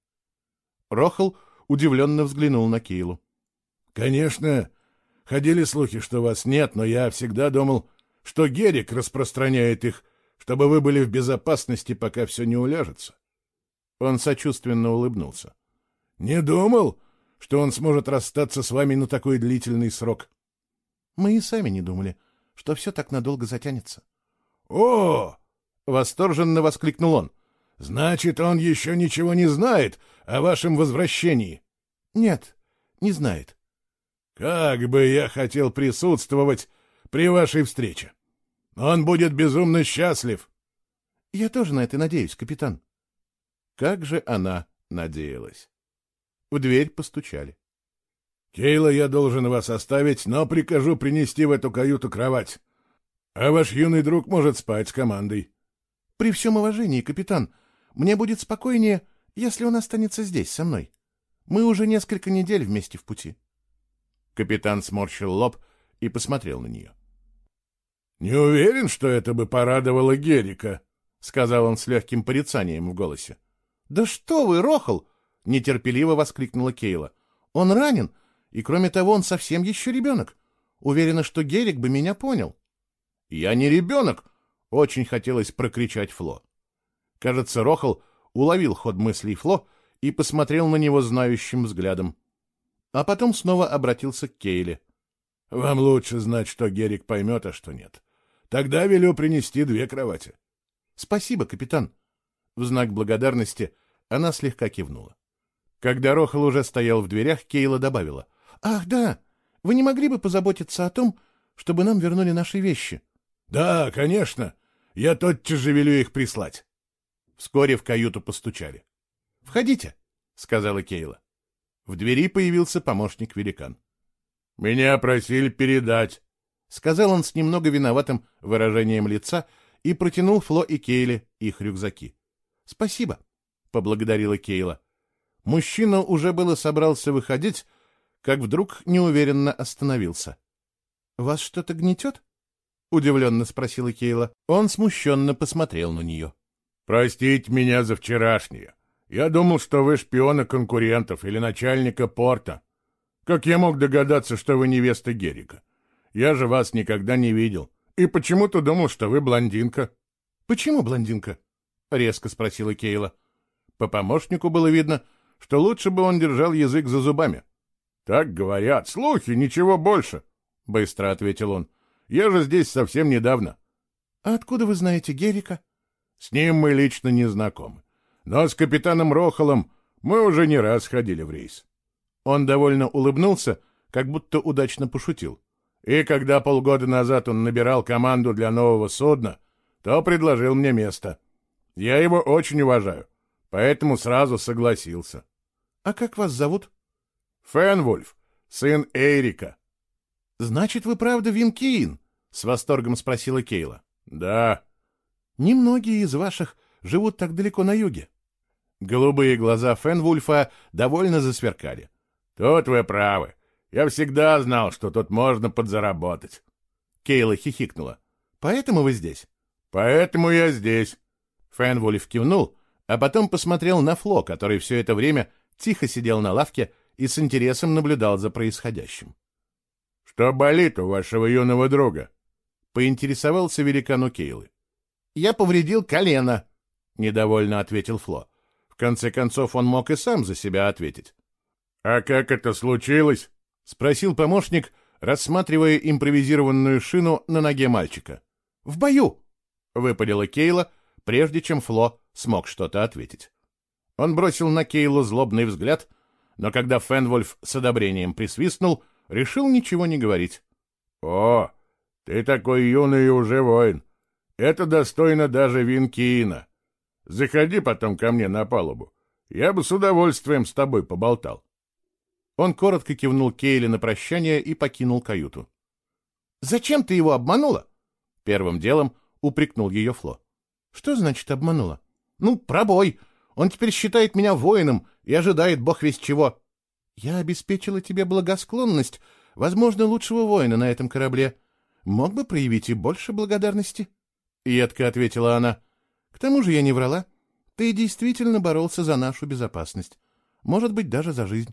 Рохл удивленно взглянул на Кейлу. «Конечно, ходили слухи, что вас нет, но я всегда думал, что Герик распространяет их, чтобы вы были в безопасности, пока все не уляжется». Он сочувственно улыбнулся. «Не думал, что он сможет расстаться с вами на такой длительный срок». «Мы и сами не думали, что все так надолго затянется». «О!» — восторженно воскликнул он. «Значит, он еще ничего не знает о вашем возвращении?» «Нет, не знает». «Как бы я хотел присутствовать при вашей встрече! Он будет безумно счастлив!» «Я тоже на это надеюсь, капитан». Как же она надеялась. В дверь постучали. «Кейла, я должен вас оставить, но прикажу принести в эту каюту кровать. А ваш юный друг может спать с командой». «При всем уважении, капитан, мне будет спокойнее, если он останется здесь, со мной. Мы уже несколько недель вместе в пути». Капитан сморщил лоб и посмотрел на нее. «Не уверен, что это бы порадовало Герика», — сказал он с легким порицанием в голосе. «Да что вы, Рохл!» — нетерпеливо воскликнула Кейла. «Он ранен, и, кроме того, он совсем еще ребенок. Уверена, что Герик бы меня понял». «Я не ребенок!» — очень хотелось прокричать Фло. Кажется, Рохл уловил ход мыслей Фло и посмотрел на него знающим взглядом. А потом снова обратился к Кейле. «Вам лучше знать, что Герик поймет, а что нет. Тогда велю принести 2 кровати». «Спасибо, капитан». В знак благодарности она слегка кивнула. Когда Рохл уже стоял в дверях, Кейла добавила. «Ах, да, вы не могли бы позаботиться о том, чтобы нам вернули наши вещи?» «Да, конечно. Я тотчас же велю их прислать». Вскоре в каюту постучали. «Входите», — сказала Кейла. В двери появился помощник-великан. «Меня просили передать», — сказал он с немного виноватым выражением лица и протянул Фло и Кейле их рюкзаки. «Спасибо», — поблагодарила Кейла. Мужчина уже было собрался выходить, как вдруг неуверенно остановился. «Вас что-то гнетет?» — удивленно спросила Кейла. Он смущенно посмотрел на нее. «Простите меня за вчерашнее. Я думал, что вы шпиона конкурентов или начальника порта. Как я мог догадаться, что вы невеста Герика? Я же вас никогда не видел. И почему-то думал, что вы блондинка». «Почему блондинка?» — резко спросила Кейла. По помощнику было видно, что лучше бы он держал язык за зубами. «Так говорят. Слухи, ничего больше», — быстро ответил он. «Я же здесь совсем недавно». «А откуда вы знаете Герика?» «С ним мы лично не знакомы. Но с капитаном Рохолом мы уже не раз ходили в рейс». Он довольно улыбнулся, как будто удачно пошутил. «И когда полгода назад он набирал команду для нового судна, то предложил мне место. Я его очень уважаю, поэтому сразу согласился». «А как вас зовут?» «Фенвульф, сын Эйрика». «Значит, вы правда Винкиин?» — с восторгом спросила Кейла. «Да». «Немногие из ваших живут так далеко на юге». Голубые глаза Фенвульфа довольно засверкали. «Тут вы правы. Я всегда знал, что тут можно подзаработать». Кейла хихикнула. «Поэтому вы здесь?» «Поэтому я здесь». Фенвульф кивнул, а потом посмотрел на Фло, который все это время тихо сидел на лавке и с интересом наблюдал за происходящим. «Что болит у вашего юного друга?» — поинтересовался великан у Кейлы. «Я повредил колено», — недовольно ответил Фло. В конце концов, он мог и сам за себя ответить. «А как это случилось?» — спросил помощник, рассматривая импровизированную шину на ноге мальчика. «В бою!» — выпалила Кейла, прежде чем Фло смог что-то ответить. Он бросил на Кейлу злобный взгляд, но когда Фенвульф с одобрением присвистнул, решил ничего не говорить. «О, ты такой юный и уже воин. Это достойно даже Винкиина. Заходи потом ко мне на палубу. Я бы с удовольствием с тобой поболтал. Он коротко кивнул Кейле на прощание и покинул каюту. «Зачем ты его обманула?» Первым делом упрекнул ее Фло. «Что значит обманула?» «Ну, пробой. Он теперь считает меня воином и ожидает бог весть чего». «Я обеспечила тебе благосклонность, возможно, лучшего воина на этом корабле. Мог бы проявить и больше благодарности?» Едко ответила она. «К тому же я не врала. Ты действительно боролся за нашу безопасность. Может быть, даже за жизнь».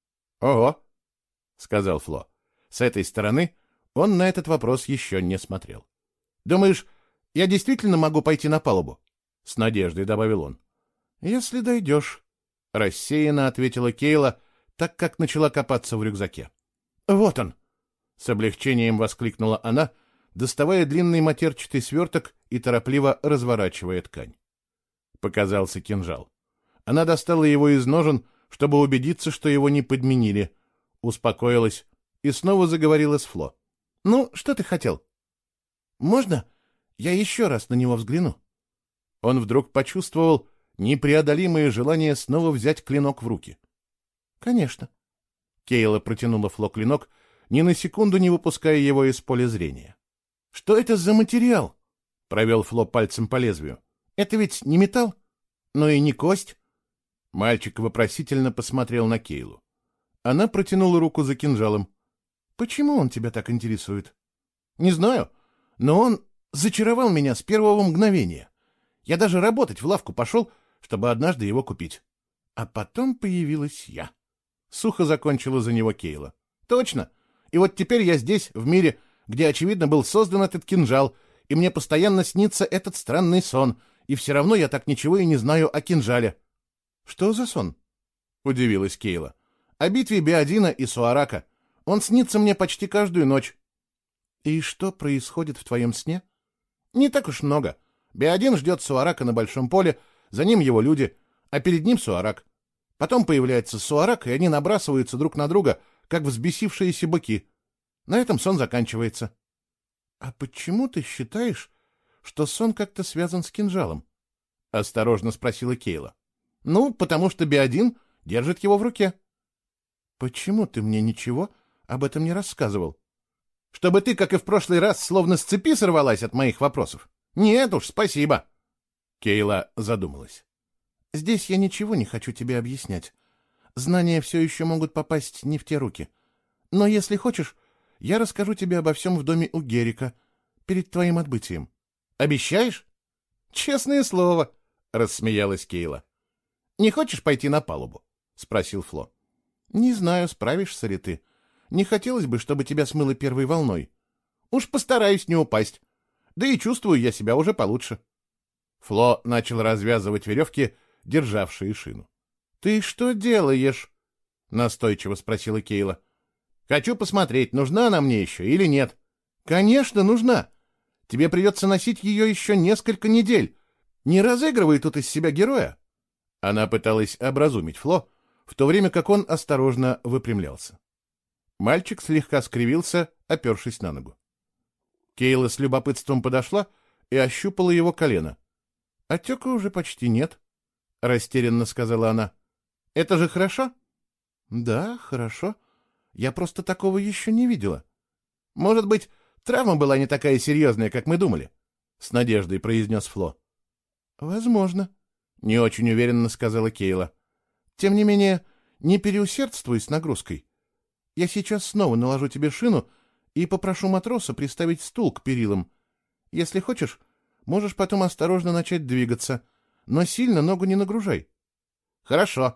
«Ого», — сказал Фло. С этой стороны он на этот вопрос еще не смотрел. «Думаешь, я действительно могу пойти на палубу?» — с надеждой добавил он. «Если дойдешь», — рассеянно ответила Кейла, так как начала копаться в рюкзаке. «Вот он!» — с облегчением воскликнула она, доставая длинный матерчатый сверток и торопливо разворачивая ткань. Показался кинжал. Она достала его из ножен, чтобы убедиться, что его не подменили, успокоилась и снова заговорила с Фло. «Ну, что ты хотел?» «Можно я еще раз на него взгляну?» Он вдруг почувствовал непреодолимое желание снова взять клинок в руки. «Конечно». Кейла протянула Фло клинок, ни на секунду не выпуская его из поля зрения. «Что это за материал?» — провел Фло пальцем по лезвию. «Это ведь не металл, но и не кость». Мальчик вопросительно посмотрел на Кейлу. Она протянула руку за кинжалом. «Почему он тебя так интересует?» «Не знаю, но он зачаровал меня с первого мгновения. Я даже работать в лавку пошел, чтобы однажды его купить. А потом появилась я». Сухо закончила за него Кейла. «Точно. И вот теперь я здесь, в мире, где, очевидно, был создан этот кинжал, и мне постоянно снится этот странный сон, и все равно я так ничего и не знаю о кинжале». «Что за сон?» — удивилась Кейла. «О битве Беодина и Суарака. Он снится мне почти каждую ночь». «И что происходит в твоем сне?» «Не так уж много. Беодин ждет Суарака на большом поле, за ним его люди, а перед ним Суарак. Потом появляется Суарак, и они набрасываются друг на друга, как взбесившиеся быки. На этом сон заканчивается». «А почему ты считаешь, что сон как-то связан с кинжалом?» — осторожно спросила Кейла. «Ну, потому что Беодин держит его в руке». «Почему ты мне ничего об этом не рассказывал?» «Чтобы ты, как и в прошлый раз, словно с цепи сорвалась от моих вопросов? Нет уж, спасибо». Кейла задумалась. «Здесь я ничего не хочу тебе объяснять. Знания все еще могут попасть не в те руки. Но если хочешь, я расскажу тебе обо всем в доме у Герика перед твоим отбытием. Обещаешь?» «Честное слово», — рассмеялась Кейла. «Не хочешь пойти на палубу?» — спросил Фло. «Не знаю, справишься ли ты. Не хотелось бы, чтобы тебя смыло первой волной. Уж постараюсь не упасть. Да и чувствую я себя уже получше». Фло начал развязывать веревки, державшие шину. «Ты что делаешь?» — настойчиво спросила Кейла. «Хочу посмотреть, нужна она мне еще или нет». «Конечно, нужна. Тебе придется носить ее еще несколько недель. Не разыгрывай тут из себя героя». Она пыталась образумить Фло, в то время как он осторожно выпрямлялся. Мальчик слегка скривился, опершись на ногу. Кейла с любопытством подошла и ощупала его колено. «Отека уже почти нет», — растерянно сказала она. «Это же хорошо?» «Да, хорошо. Я просто такого еще не видела». «Может быть, травма была не такая серьезная, как мы думали?» — с надеждой произнес Фло. «Возможно», — не очень уверенно сказала Кейла. «Тем не менее, не переусердствуй с нагрузкой. Я сейчас снова наложу тебе шину и попрошу матроса приставить стул к перилам. Если хочешь, можешь потом осторожно начать двигаться, но сильно ногу не нагружай». «Хорошо».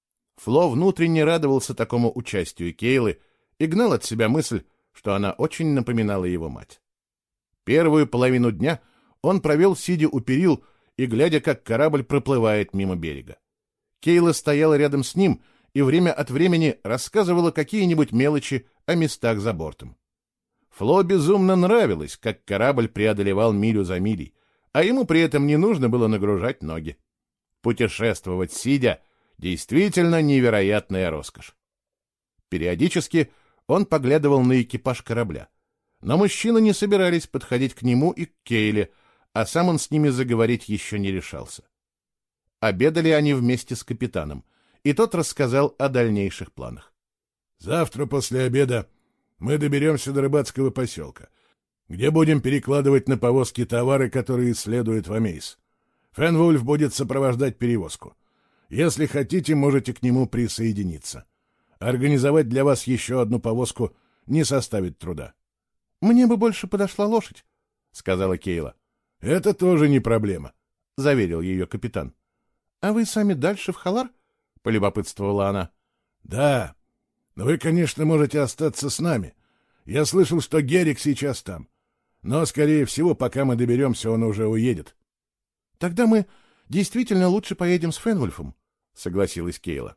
Фло внутренне радовался такому участию Кейлы и гнал от себя мысль, что она очень напоминала его мать. Первую половину дня он провел, сидя у перил и глядя, как корабль проплывает мимо берега. Кейла стояла рядом с ним и время от времени рассказывала какие-нибудь мелочи о местах за бортом. Фло безумно нравилось, как корабль преодолевал милю за милей, а ему при этом не нужно было нагружать ноги. Путешествовать сидя — действительно невероятная роскошь. Периодически он поглядывал на экипаж корабля, но мужчины не собирались подходить к нему и к Кейле, а сам он с ними заговорить еще не решался. Обедали они вместе с капитаном, и тот рассказал о дальнейших планах. «Завтра после обеда мы доберемся до рыбацкого поселка, где будем перекладывать на повозки товары, которые следуют в Амейс. Фенвульф будет сопровождать перевозку. Если хотите, можете к нему присоединиться. Организовать для вас еще одну повозку не составит труда». «Мне бы больше подошла лошадь», — сказала Кейла. «Это тоже не проблема», — заверил ее капитан. «А вы сами дальше в Халар?» — полюбопытствовала она. «Да, но вы, конечно, можете остаться с нами. Я слышал, что Герик сейчас там. Но, скорее всего, пока мы доберемся, он уже уедет». «Тогда мы действительно лучше поедем с Фенвульфом», — согласилась Кейла.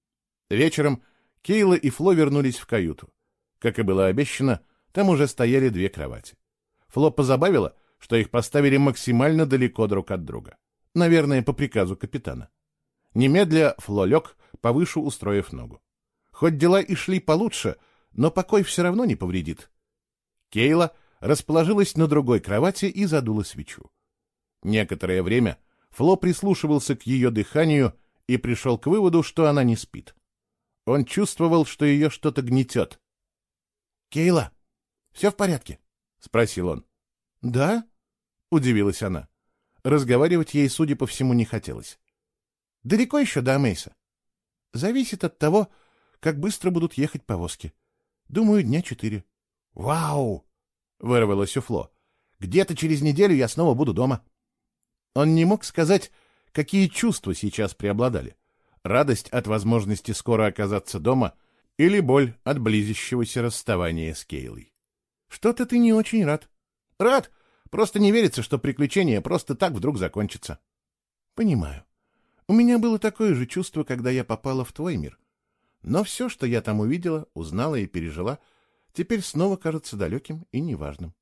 Вечером Кейла и Фло вернулись в каюту. Как и было обещано, там уже стояли 2 кровати. Фло позабавило, что их поставили максимально далеко друг от друга. Наверное, по приказу капитана. Немедля Фло лег, повыше устроив ногу. Хоть дела и шли получше, но покой все равно не повредит. Кейла расположилась на другой кровати и задула свечу. Некоторое время Фло прислушивался к ее дыханию и пришел к выводу, что она не спит. Он чувствовал, что ее что-то гнетет. «Кейла, все в порядке?» — спросил он. «Да?» — удивилась она. Разговаривать ей, судя по всему, не хотелось. «Далеко еще до Амейса?» «Зависит от того, как быстро будут ехать повозки. Думаю, 4 дня». «Вау!» — вырвалось у Фло. «Где-то через неделю я снова буду дома». Он не мог сказать, какие чувства сейчас преобладали. Радость от возможности скоро оказаться дома или боль от близящегося расставания с Кейлой. «Что-то ты не очень рад». «Рад! Просто не верится, что приключение просто так вдруг закончится». «Понимаю. У меня было такое же чувство, когда я попала в твой мир. Но все, что я там увидела, узнала и пережила, теперь снова кажется далеким и неважным».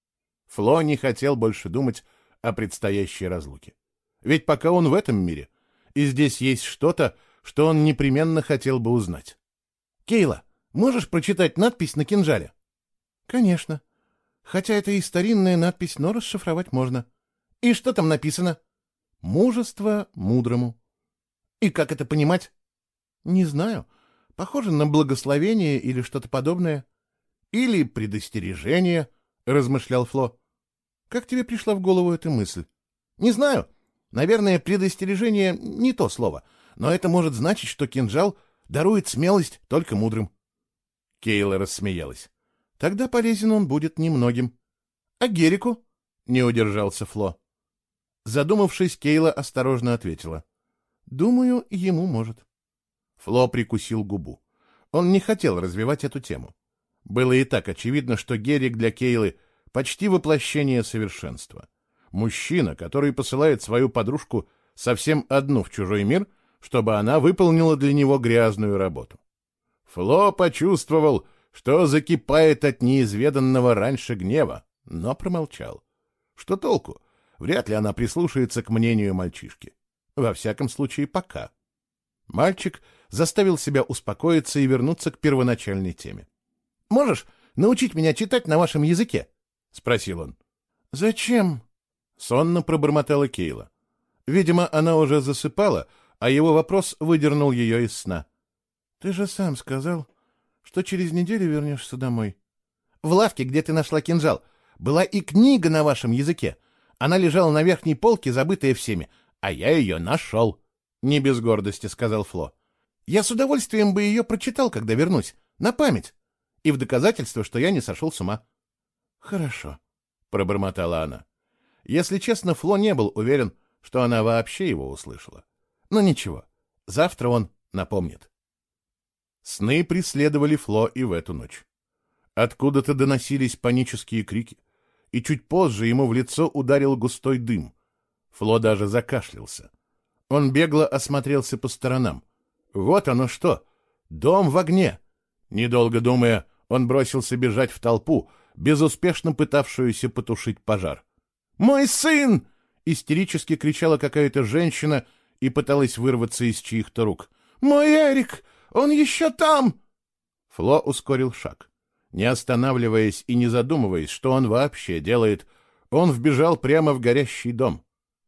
Фло не хотел больше думать о предстоящей разлуке. Ведь пока он в этом мире, и здесь есть что-то, что он непременно хотел бы узнать. «Кейла, можешь прочитать надпись на кинжале?» «Конечно. Хотя это и старинная надпись, но расшифровать можно». «И что там написано?» «Мужество мудрому». «И как это понимать?» «Не знаю. Похоже на благословение или что-то подобное». «Или предостережение», — размышлял Фло. «Как тебе пришла в голову эта мысль?» «Не знаю. Наверное, предостережение — не то слово, но это может значить, что кинжал дарует смелость только мудрым». Кейла рассмеялась. «Тогда полезен он будет немногим». «А Герику?» — не удержался Фло. Задумавшись, Кейла осторожно ответила. «Думаю, ему может». Фло прикусил губу. Он не хотел развивать эту тему. Было и так очевидно, что Герик для Кейлы почти воплощение совершенства. Мужчина, который посылает свою подружку совсем одну в чужой мир, чтобы она выполнила для него грязную работу. Фло почувствовал, что закипает от неизведанного раньше гнева, но промолчал. Что толку? Вряд ли она прислушается к мнению мальчишки. Во всяком случае, пока. Мальчик заставил себя успокоиться и вернуться к первоначальной теме. «Можешь научить меня читать на вашем языке?» — спросил он. «Зачем?» — сонно пробормотала Кейла. Видимо, она уже засыпала, а его вопрос выдернул ее из сна. «Ты же сам сказал, что через неделю вернешься домой». «В лавке, где ты нашла кинжал, была и книга на вашем языке. Она лежала на верхней полке, забытая всеми, а я ее нашел», — не без гордости сказал Фло. «Я с удовольствием бы ее прочитал, когда вернусь, на память, и в доказательство, что я не сошел с ума». «Хорошо», — пробормотала она. Если честно, Фло не был уверен, что она вообще его услышала. Но ничего, завтра он напомнит. Сны преследовали Фло и в эту ночь. Откуда-то доносились панические крики, и чуть позже ему в лицо ударил густой дым. Фло даже закашлялся. Он бегло осмотрелся по сторонам. Вот оно что! Дом в огне! Недолго думая, он бросился бежать в толпу, безуспешно пытавшуюся потушить пожар. «Мой сын!» — истерически кричала какая-то женщина и пыталась вырваться из чьих-то рук. «Мой Эрик! Он еще там!» Фло ускорил шаг. Не останавливаясь и не задумываясь, что он вообще делает, он вбежал прямо в горящий дом.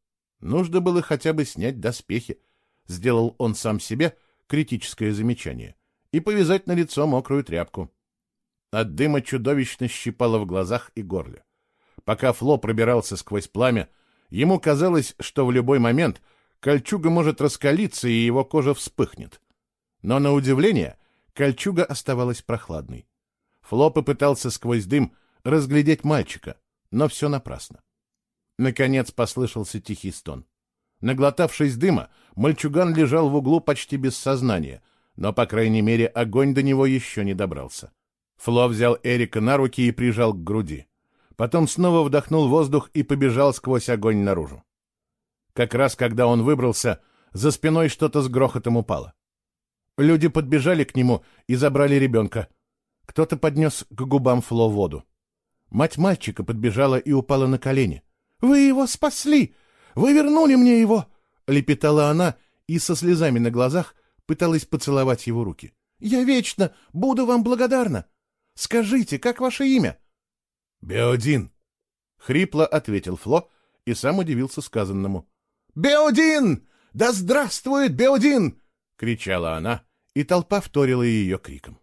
Нужно было хотя бы снять доспехи, сделал он сам себе критическое замечание, и повязать на лицо мокрую тряпку. От дыма чудовищно щипало в глазах и горле. Пока Фло пробирался сквозь пламя, ему казалось, что в любой момент кольчуга может раскалиться и его кожа вспыхнет. Но, на удивление, кольчуга оставалась прохладной. Фло попытался сквозь дым разглядеть мальчика, но все напрасно. Наконец послышался тихий стон. Наглотавшись дыма, мальчуган лежал в углу почти без сознания, но, по крайней мере, огонь до него еще не добрался. Фло взял Эрика на руки и прижал к груди. Потом снова вдохнул воздух и побежал сквозь огонь наружу. Как раз когда он выбрался, за спиной что-то с грохотом упало. Люди подбежали к нему и забрали ребенка. Кто-то поднес к губам Фло воду. Мать мальчика подбежала и упала на колени. «Вы его спасли! Вы вернули мне его!» — лепетала она и со слезами на глазах пыталась поцеловать его руки. «Я вечно буду вам благодарна! Скажите, как ваше имя?» «Беодин», — хрипло ответил Фло и сам удивился сказанному. «Беодин! Да здравствует Беодин!» — кричала она, и толпа вторила ее криком.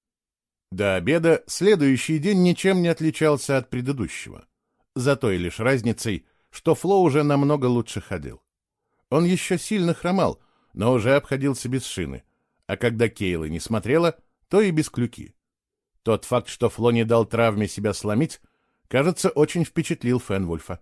До обеда следующий день ничем не отличался от предыдущего, за той лишь разницей, что Фло уже намного лучше ходил. Он еще сильно хромал, но уже обходился без шины, а когда Кейла не смотрела, то и без клюки. Тот факт, что Фло не дал травме себя сломить, кажется, очень впечатлил Фенвульфа.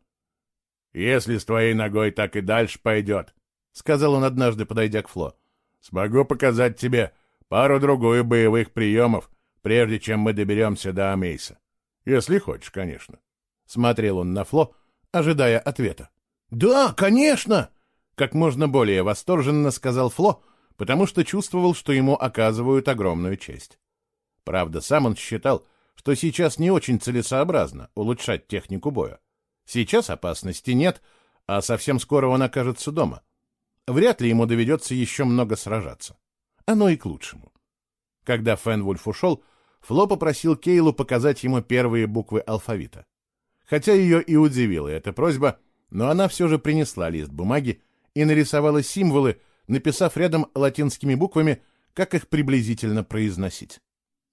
«Если с твоей ногой так и дальше пойдет, — сказал он однажды, подойдя к Фло, — смогу показать тебе пару-другую боевых приемов, прежде чем мы доберемся до Амейса. Если хочешь, конечно». Смотрел он на Фло, ожидая ответа. «Да, конечно!» — как можно более восторженно сказал Фло, потому что чувствовал, что ему оказывают огромную честь. Правда, сам он считал, что сейчас не очень целесообразно улучшать технику боя. Сейчас опасности нет, а совсем скоро он окажется дома. Вряд ли ему доведется еще много сражаться. Оно и к лучшему. Когда Фенвульф ушел, Фло попросил Кейлу показать ему первые буквы алфавита. Хотя ее и удивила эта просьба, но она все же принесла лист бумаги и нарисовала символы, написав рядом латинскими буквами, как их приблизительно произносить.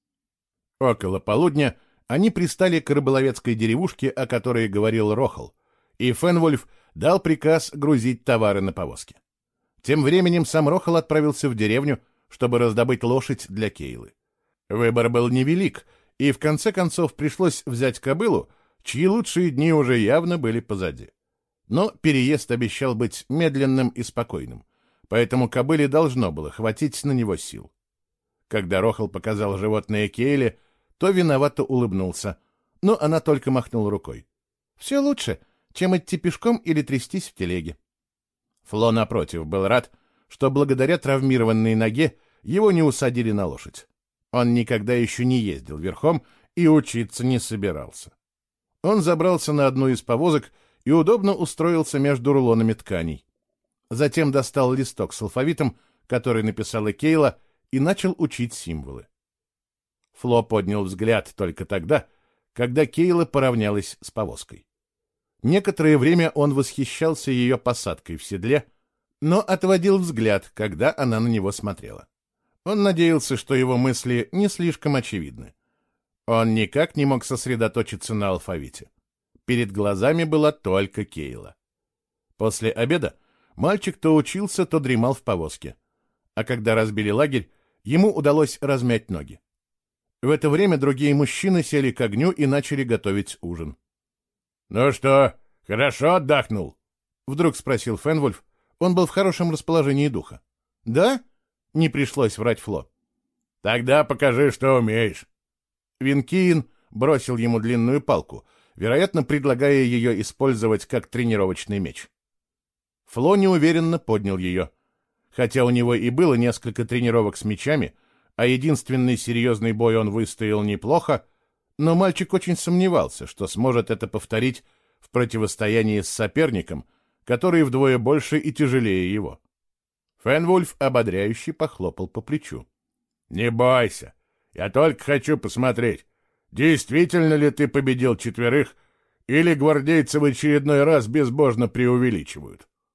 Около полудня они пристали к рыболовецкой деревушке, о которой говорил Рохал, и Фенвульф дал приказ грузить товары на повозки. Тем временем сам Рохал отправился в деревню, чтобы раздобыть лошадь для Кейлы. Выбор был невелик, и в конце концов пришлось взять кобылу, чьи лучшие дни уже явно были позади. Но переезд обещал быть медленным и спокойным, поэтому кобыле должно было хватить на него сил. Когда Рохал показал животное Кейле, то виновато улыбнулся, но она только махнула рукой. «Все лучше, чем идти пешком или трястись в телеге». Фло, напротив, был рад, что благодаря травмированной ноге его не усадили на лошадь. Он никогда еще не ездил верхом и учиться не собирался. Он забрался на одну из повозок и удобно устроился между рулонами тканей. Затем достал листок с алфавитом, который написала Кейла, и начал учить символы. Фло поднял взгляд только тогда, когда Кейла поравнялась с повозкой. Некоторое время он восхищался ее посадкой в седле, но отводил взгляд, когда она на него смотрела. Он надеялся, что его мысли не слишком очевидны. Он никак не мог сосредоточиться на алфавите. Перед глазами была только Кейла. После обеда мальчик то учился, то дремал в повозке. А когда разбили лагерь, ему удалось размять ноги. В это время другие мужчины сели к огню и начали готовить ужин. «Ну что, хорошо отдохнул?» — вдруг спросил Фенвульф. Он был в хорошем расположении духа. «Да?» — не пришлось врать Фло. «Тогда покажи, что умеешь». Винкиин бросил ему длинную палку, вероятно, предлагая ее использовать как тренировочный меч. Фло неуверенно поднял ее. Хотя у него и было несколько тренировок с мечами, а единственный серьезный бой он выстоял неплохо, но мальчик очень сомневался, что сможет это повторить в противостоянии с соперником, который вдвое больше и тяжелее его. Фенвульф ободряюще похлопал по плечу. «Не бойся, я только хочу посмотреть, действительно ли ты победил четверых, или гвардейцы в очередной раз безбожно преувеличивают».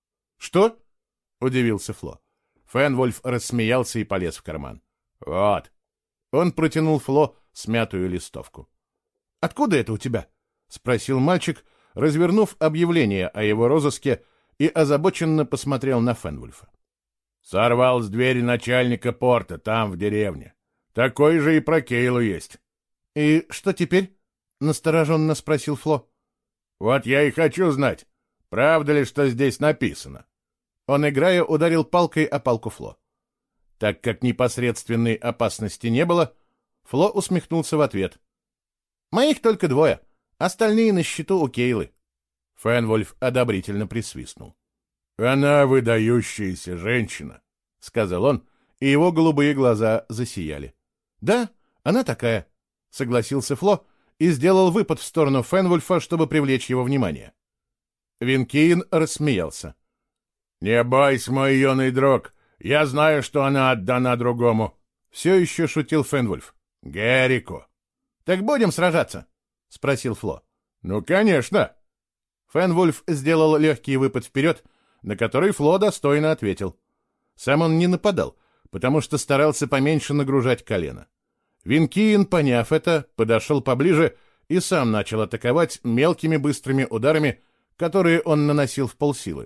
«Что?» — удивился Фло. Фенвольф рассмеялся и полез в карман. «Вот». Он протянул Фло смятую листовку. «Откуда это у тебя?» — спросил мальчик, развернув объявление о его розыске, и озабоченно посмотрел на Фенвольфа. «Сорвал с двери начальника порта, там, в деревне. Такой же и про Кейлу есть». «И что теперь?» — настороженно спросил Фло. «Вот я и хочу знать, правда ли, что здесь написано?» Он, играя, ударил палкой о палку Фло. Так как непосредственной опасности не было, Фло усмехнулся в ответ. «Моих только 2, остальные на счету у Кейлы». Фенвольф одобрительно присвистнул. «Она выдающаяся женщина», — сказал он, и его голубые глаза засияли. «Да, она такая», — согласился Фло и сделал выпад в сторону Фенвольфа, чтобы привлечь его внимание. Винкиин рассмеялся. «Не бойся, мой юный друг, я знаю, что она отдана другому», — все еще шутил Фенвольф. «Герику». «Так будем сражаться?» — спросил Фло. «Ну, конечно». Фенвольф сделал легкий выпад вперед, на который Фло достойно ответил. Сам он не нападал, потому что старался поменьше нагружать колено. Винкиин, поняв это, подошел поближе и сам начал атаковать мелкими быстрыми ударами, которые он наносил в полсилы.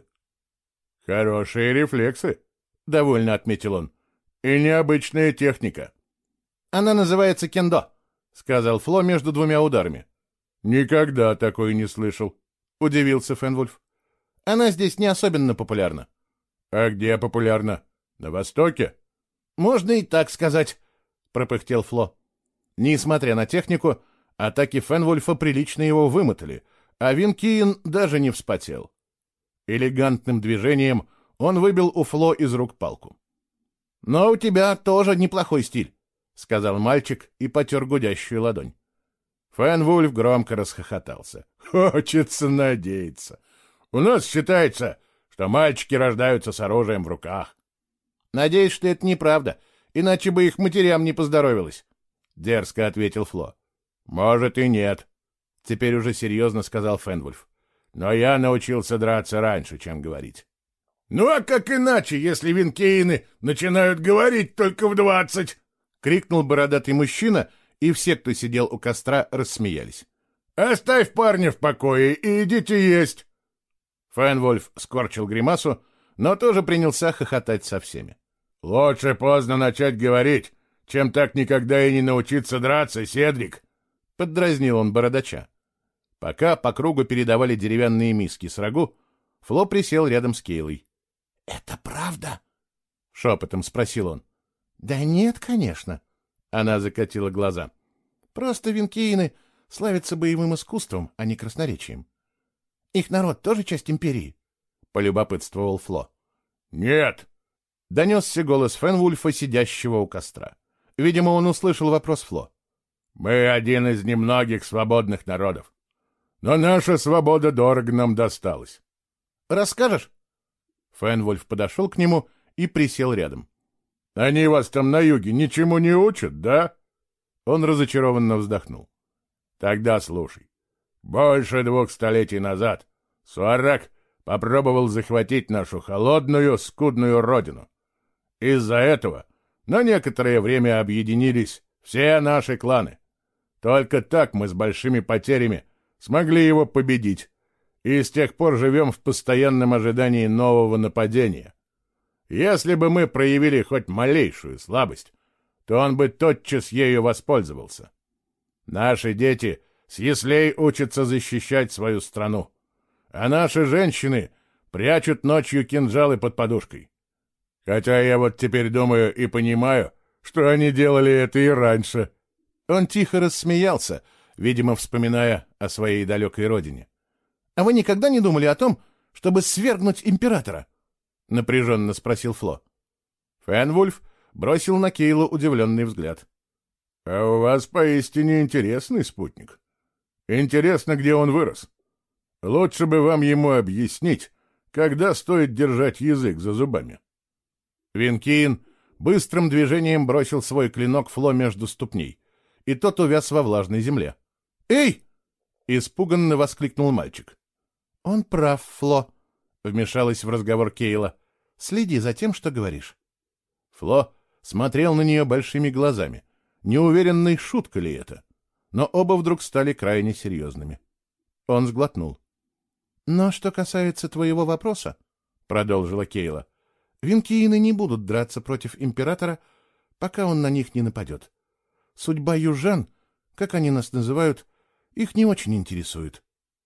«Хорошие рефлексы», — довольно отметил он, — «и необычная техника». «Она называется кендо», — сказал Фло между 2 ударами. «Никогда такой не слышал», — удивился Фенвольф. «Она здесь не особенно популярна». «А где популярна? На Востоке?» «Можно и так сказать», — пропыхтел Фло. Несмотря на технику, атаки Фенвольфа прилично его вымотали, а Винкиин даже не вспотел. Элегантным движением он выбил у Фло из рук палку. «Но у тебя тоже неплохой стиль», — сказал мальчик и потер гудящую ладонь. Фенвольф громко расхохотался. «Хочется надеяться. У нас считается, что мальчики рождаются с оружием в руках». «Надеюсь, что это неправда, иначе бы их матерям не поздоровилось», — дерзко ответил Фло. «Может и нет», — теперь уже серьезно сказал Фенвольф. «Но я научился драться раньше, чем говорить». «Ну а как иначе, если винкеины начинают говорить только в 20?» — крикнул бородатый мужчина, и все, кто сидел у костра, рассмеялись. «Оставь парня в покое и идите есть!» Фенвольф скорчил гримасу, но тоже принялся хохотать со всеми. «Лучше поздно начать говорить, чем так никогда и не научиться драться, Седрик!» — поддразнил он бородача. Пока по кругу передавали деревянные миски с рагу, Фло присел рядом с Кейлой. «Это правда?» — шепотом спросил он. «Да нет, конечно». Она закатила глаза. «Просто винкеины славятся боевым искусством, а не красноречием. Их народ тоже часть империи?» — полюбопытствовал Фло. «Нет!» — донесся голос Фенвульфа, сидящего у костра. Видимо, он услышал вопрос Фло. «Мы один из немногих свободных народов. Но наша свобода дорого нам досталась». «Расскажешь?» Фенвольф подошел к нему и присел рядом. «Они вас там на юге ничему не учат, да?» Он разочарованно вздохнул. «Тогда слушай. Больше 2 столетий назад Суарак попробовал захватить нашу холодную, скудную родину. Из-за этого на некоторое время объединились все наши кланы. Только так мы с большими потерями смогли его победить, и с тех пор живем в постоянном ожидании нового нападения. Если бы мы проявили хоть малейшую слабость, то он бы тотчас ею воспользовался. Наши дети с яслей учатся защищать свою страну, а наши женщины прячут ночью кинжалы под подушкой. Хотя я вот теперь думаю и понимаю, что они делали это и раньше». Он тихо рассмеялся, видимо, вспоминая о своей далекой родине. «А вы никогда не думали о том, чтобы свергнуть императора?» — напряженно спросил Фло. Фенвульф бросил на Кейлу удивленный взгляд. «А у вас поистине интересный спутник. Интересно, где он вырос. Лучше бы вам ему объяснить, когда стоит держать язык за зубами». Винкиин быстрым движением бросил свой клинок Фло между ступней, и тот увяз во влажной земле. «Эй!» — испуганно воскликнул мальчик. «Он прав, Фло», — вмешалась в разговор Кейла. Следи за тем, что говоришь. Фло смотрел на нее большими глазами, неуверенной, шутка ли это. Но оба вдруг стали крайне серьезными. Он сглотнул. Но что касается твоего вопроса, — продолжила Кейла, — винкиины не будут драться против императора, пока он на них не нападет. Судьба южан, как они нас называют, их не очень интересует.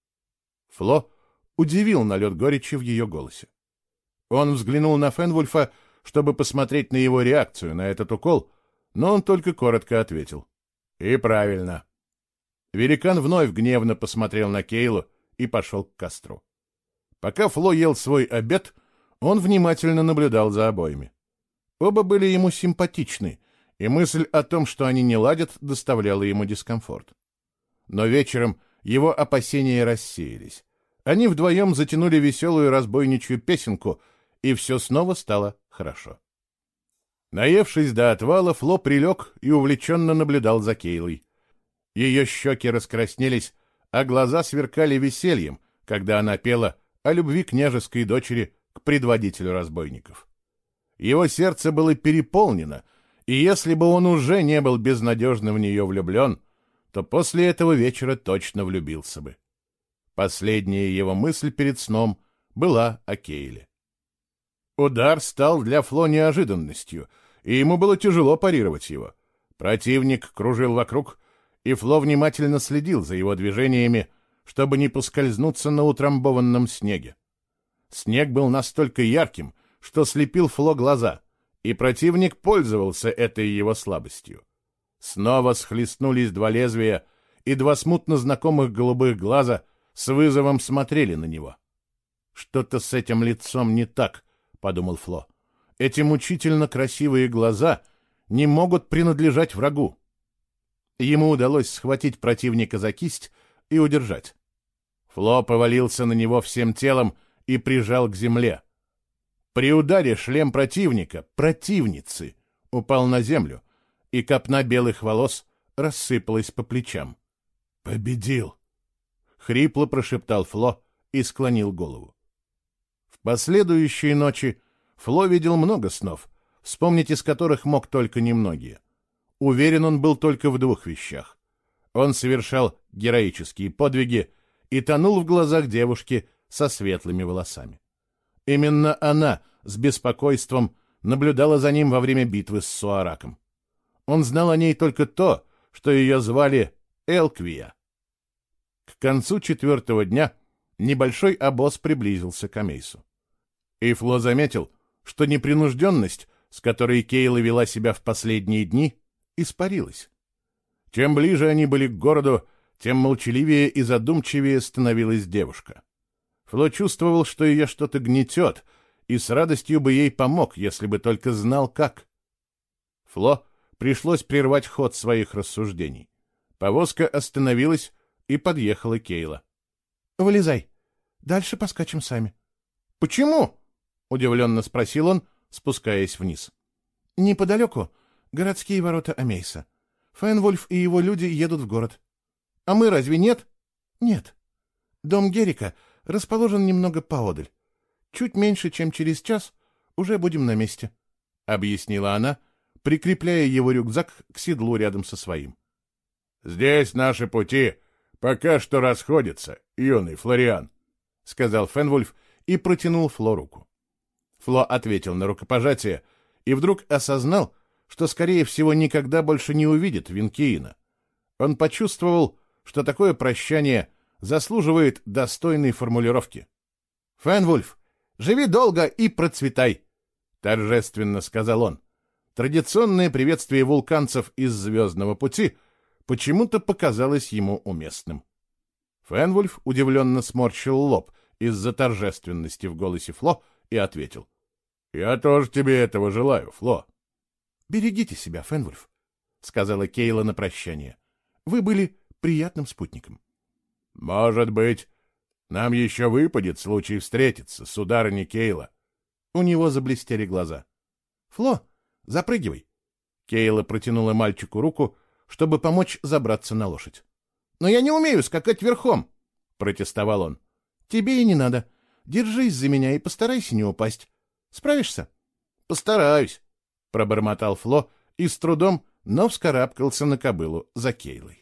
Фло удивил налет горечи в ее голосе. Он взглянул на Фенвульфа, чтобы посмотреть на его реакцию на этот укол, но он только коротко ответил. И правильно. Великан вновь гневно посмотрел на Кейлу и пошел к костру. Пока Фло ел свой обед, он внимательно наблюдал за обоими. Оба были ему симпатичны, и мысль о том, что они не ладят, доставляла ему дискомфорт. Но вечером его опасения рассеялись. Они вдвоем затянули веселую разбойничью песенку, и все снова стало хорошо. Наевшись до отвала, Фло прилег и увлеченно наблюдал за Кейлой. Ее щеки раскраснелись, а глаза сверкали весельем, когда она пела о любви княжеской дочери к предводителю разбойников. Его сердце было переполнено, и если бы он уже не был безнадежно в нее влюблен, то после этого вечера точно влюбился бы. Последняя его мысль перед сном была о Кейле. Удар стал для Фло неожиданностью, и ему было тяжело парировать его. Противник кружил вокруг, и Фло внимательно следил за его движениями, чтобы не поскользнуться на утрамбованном снеге. Снег был настолько ярким, что слепил Фло глаза, и противник пользовался этой его слабостью. Снова схлестнулись два лезвия, и два смутно знакомых голубых глаза с вызовом смотрели на него. «Что-то с этим лицом не так», — подумал Фло. «Эти мучительно красивые глаза не могут принадлежать врагу». Ему удалось схватить противника за кисть и удержать. Фло повалился на него всем телом и прижал к земле. При ударе шлем противника, противницы, упал на землю, и копна белых волос рассыпалась по плечам. «Победил!» — хрипло прошептал Фло и склонил голову. В последующие ночи Фло видел много снов, вспомнить из которых мог только немногие. Уверен он был только в двух вещах. Он совершал героические подвиги и тонул в глазах девушки со светлыми волосами. Именно она с беспокойством наблюдала за ним во время битвы с Суараком. Он знал о ней только то, что ее звали Элквия. К концу 4-го дня небольшой обоз приблизился к Амейсу. И Фло заметил, что непринужденность, с которой Кейла вела себя в последние дни, испарилась. Чем ближе они были к городу, тем молчаливее и задумчивее становилась девушка. Фло чувствовал, что ее что-то гнетет, и с радостью бы ей помог, если бы только знал, как. Фло пришлось прервать ход своих рассуждений. Повозка остановилась, и подъехала Кейла. — Вылезай. Дальше поскачем сами. — Почему? — удивленно спросил он, спускаясь вниз. — Неподалеку городские ворота Амейса. Фенвульф и его люди едут в город. — А мы разве нет? — Нет. Дом Герика расположен немного поодаль. Чуть меньше, чем через час, уже будем на месте, — объяснила она, прикрепляя его рюкзак к седлу рядом со своим. — Здесь наши пути пока что расходятся, юный Флориан, — сказал Фенвульф и протянул Фло руку. Фло ответил на рукопожатие и вдруг осознал, что, скорее всего, никогда больше не увидит Винкиина. Он почувствовал, что такое прощание заслуживает достойной формулировки. «Фенвульф, живи долго и процветай!» — торжественно сказал он. Традиционное приветствие вулканцев из «Звездного пути» почему-то показалось ему уместным. Фенвульф удивленно сморщил лоб из-за торжественности в голосе Фло и ответил. «Я тоже тебе этого желаю, Фло». «Берегите себя, Фенвульф», — сказала Кейла на прощание. «Вы были приятным спутником». «Может быть, нам еще выпадет случай встретиться, сударыня Кейла». У него заблестели глаза. «Фло, запрыгивай». Кейла протянула мальчику руку, чтобы помочь забраться на лошадь. «Но я не умею скакать верхом», — протестовал он. «Тебе и не надо. Держись за меня и постарайся не упасть. Справишься? — Постараюсь, — пробормотал Фло и с трудом, но вскарабкался на кобылу за Кейлой.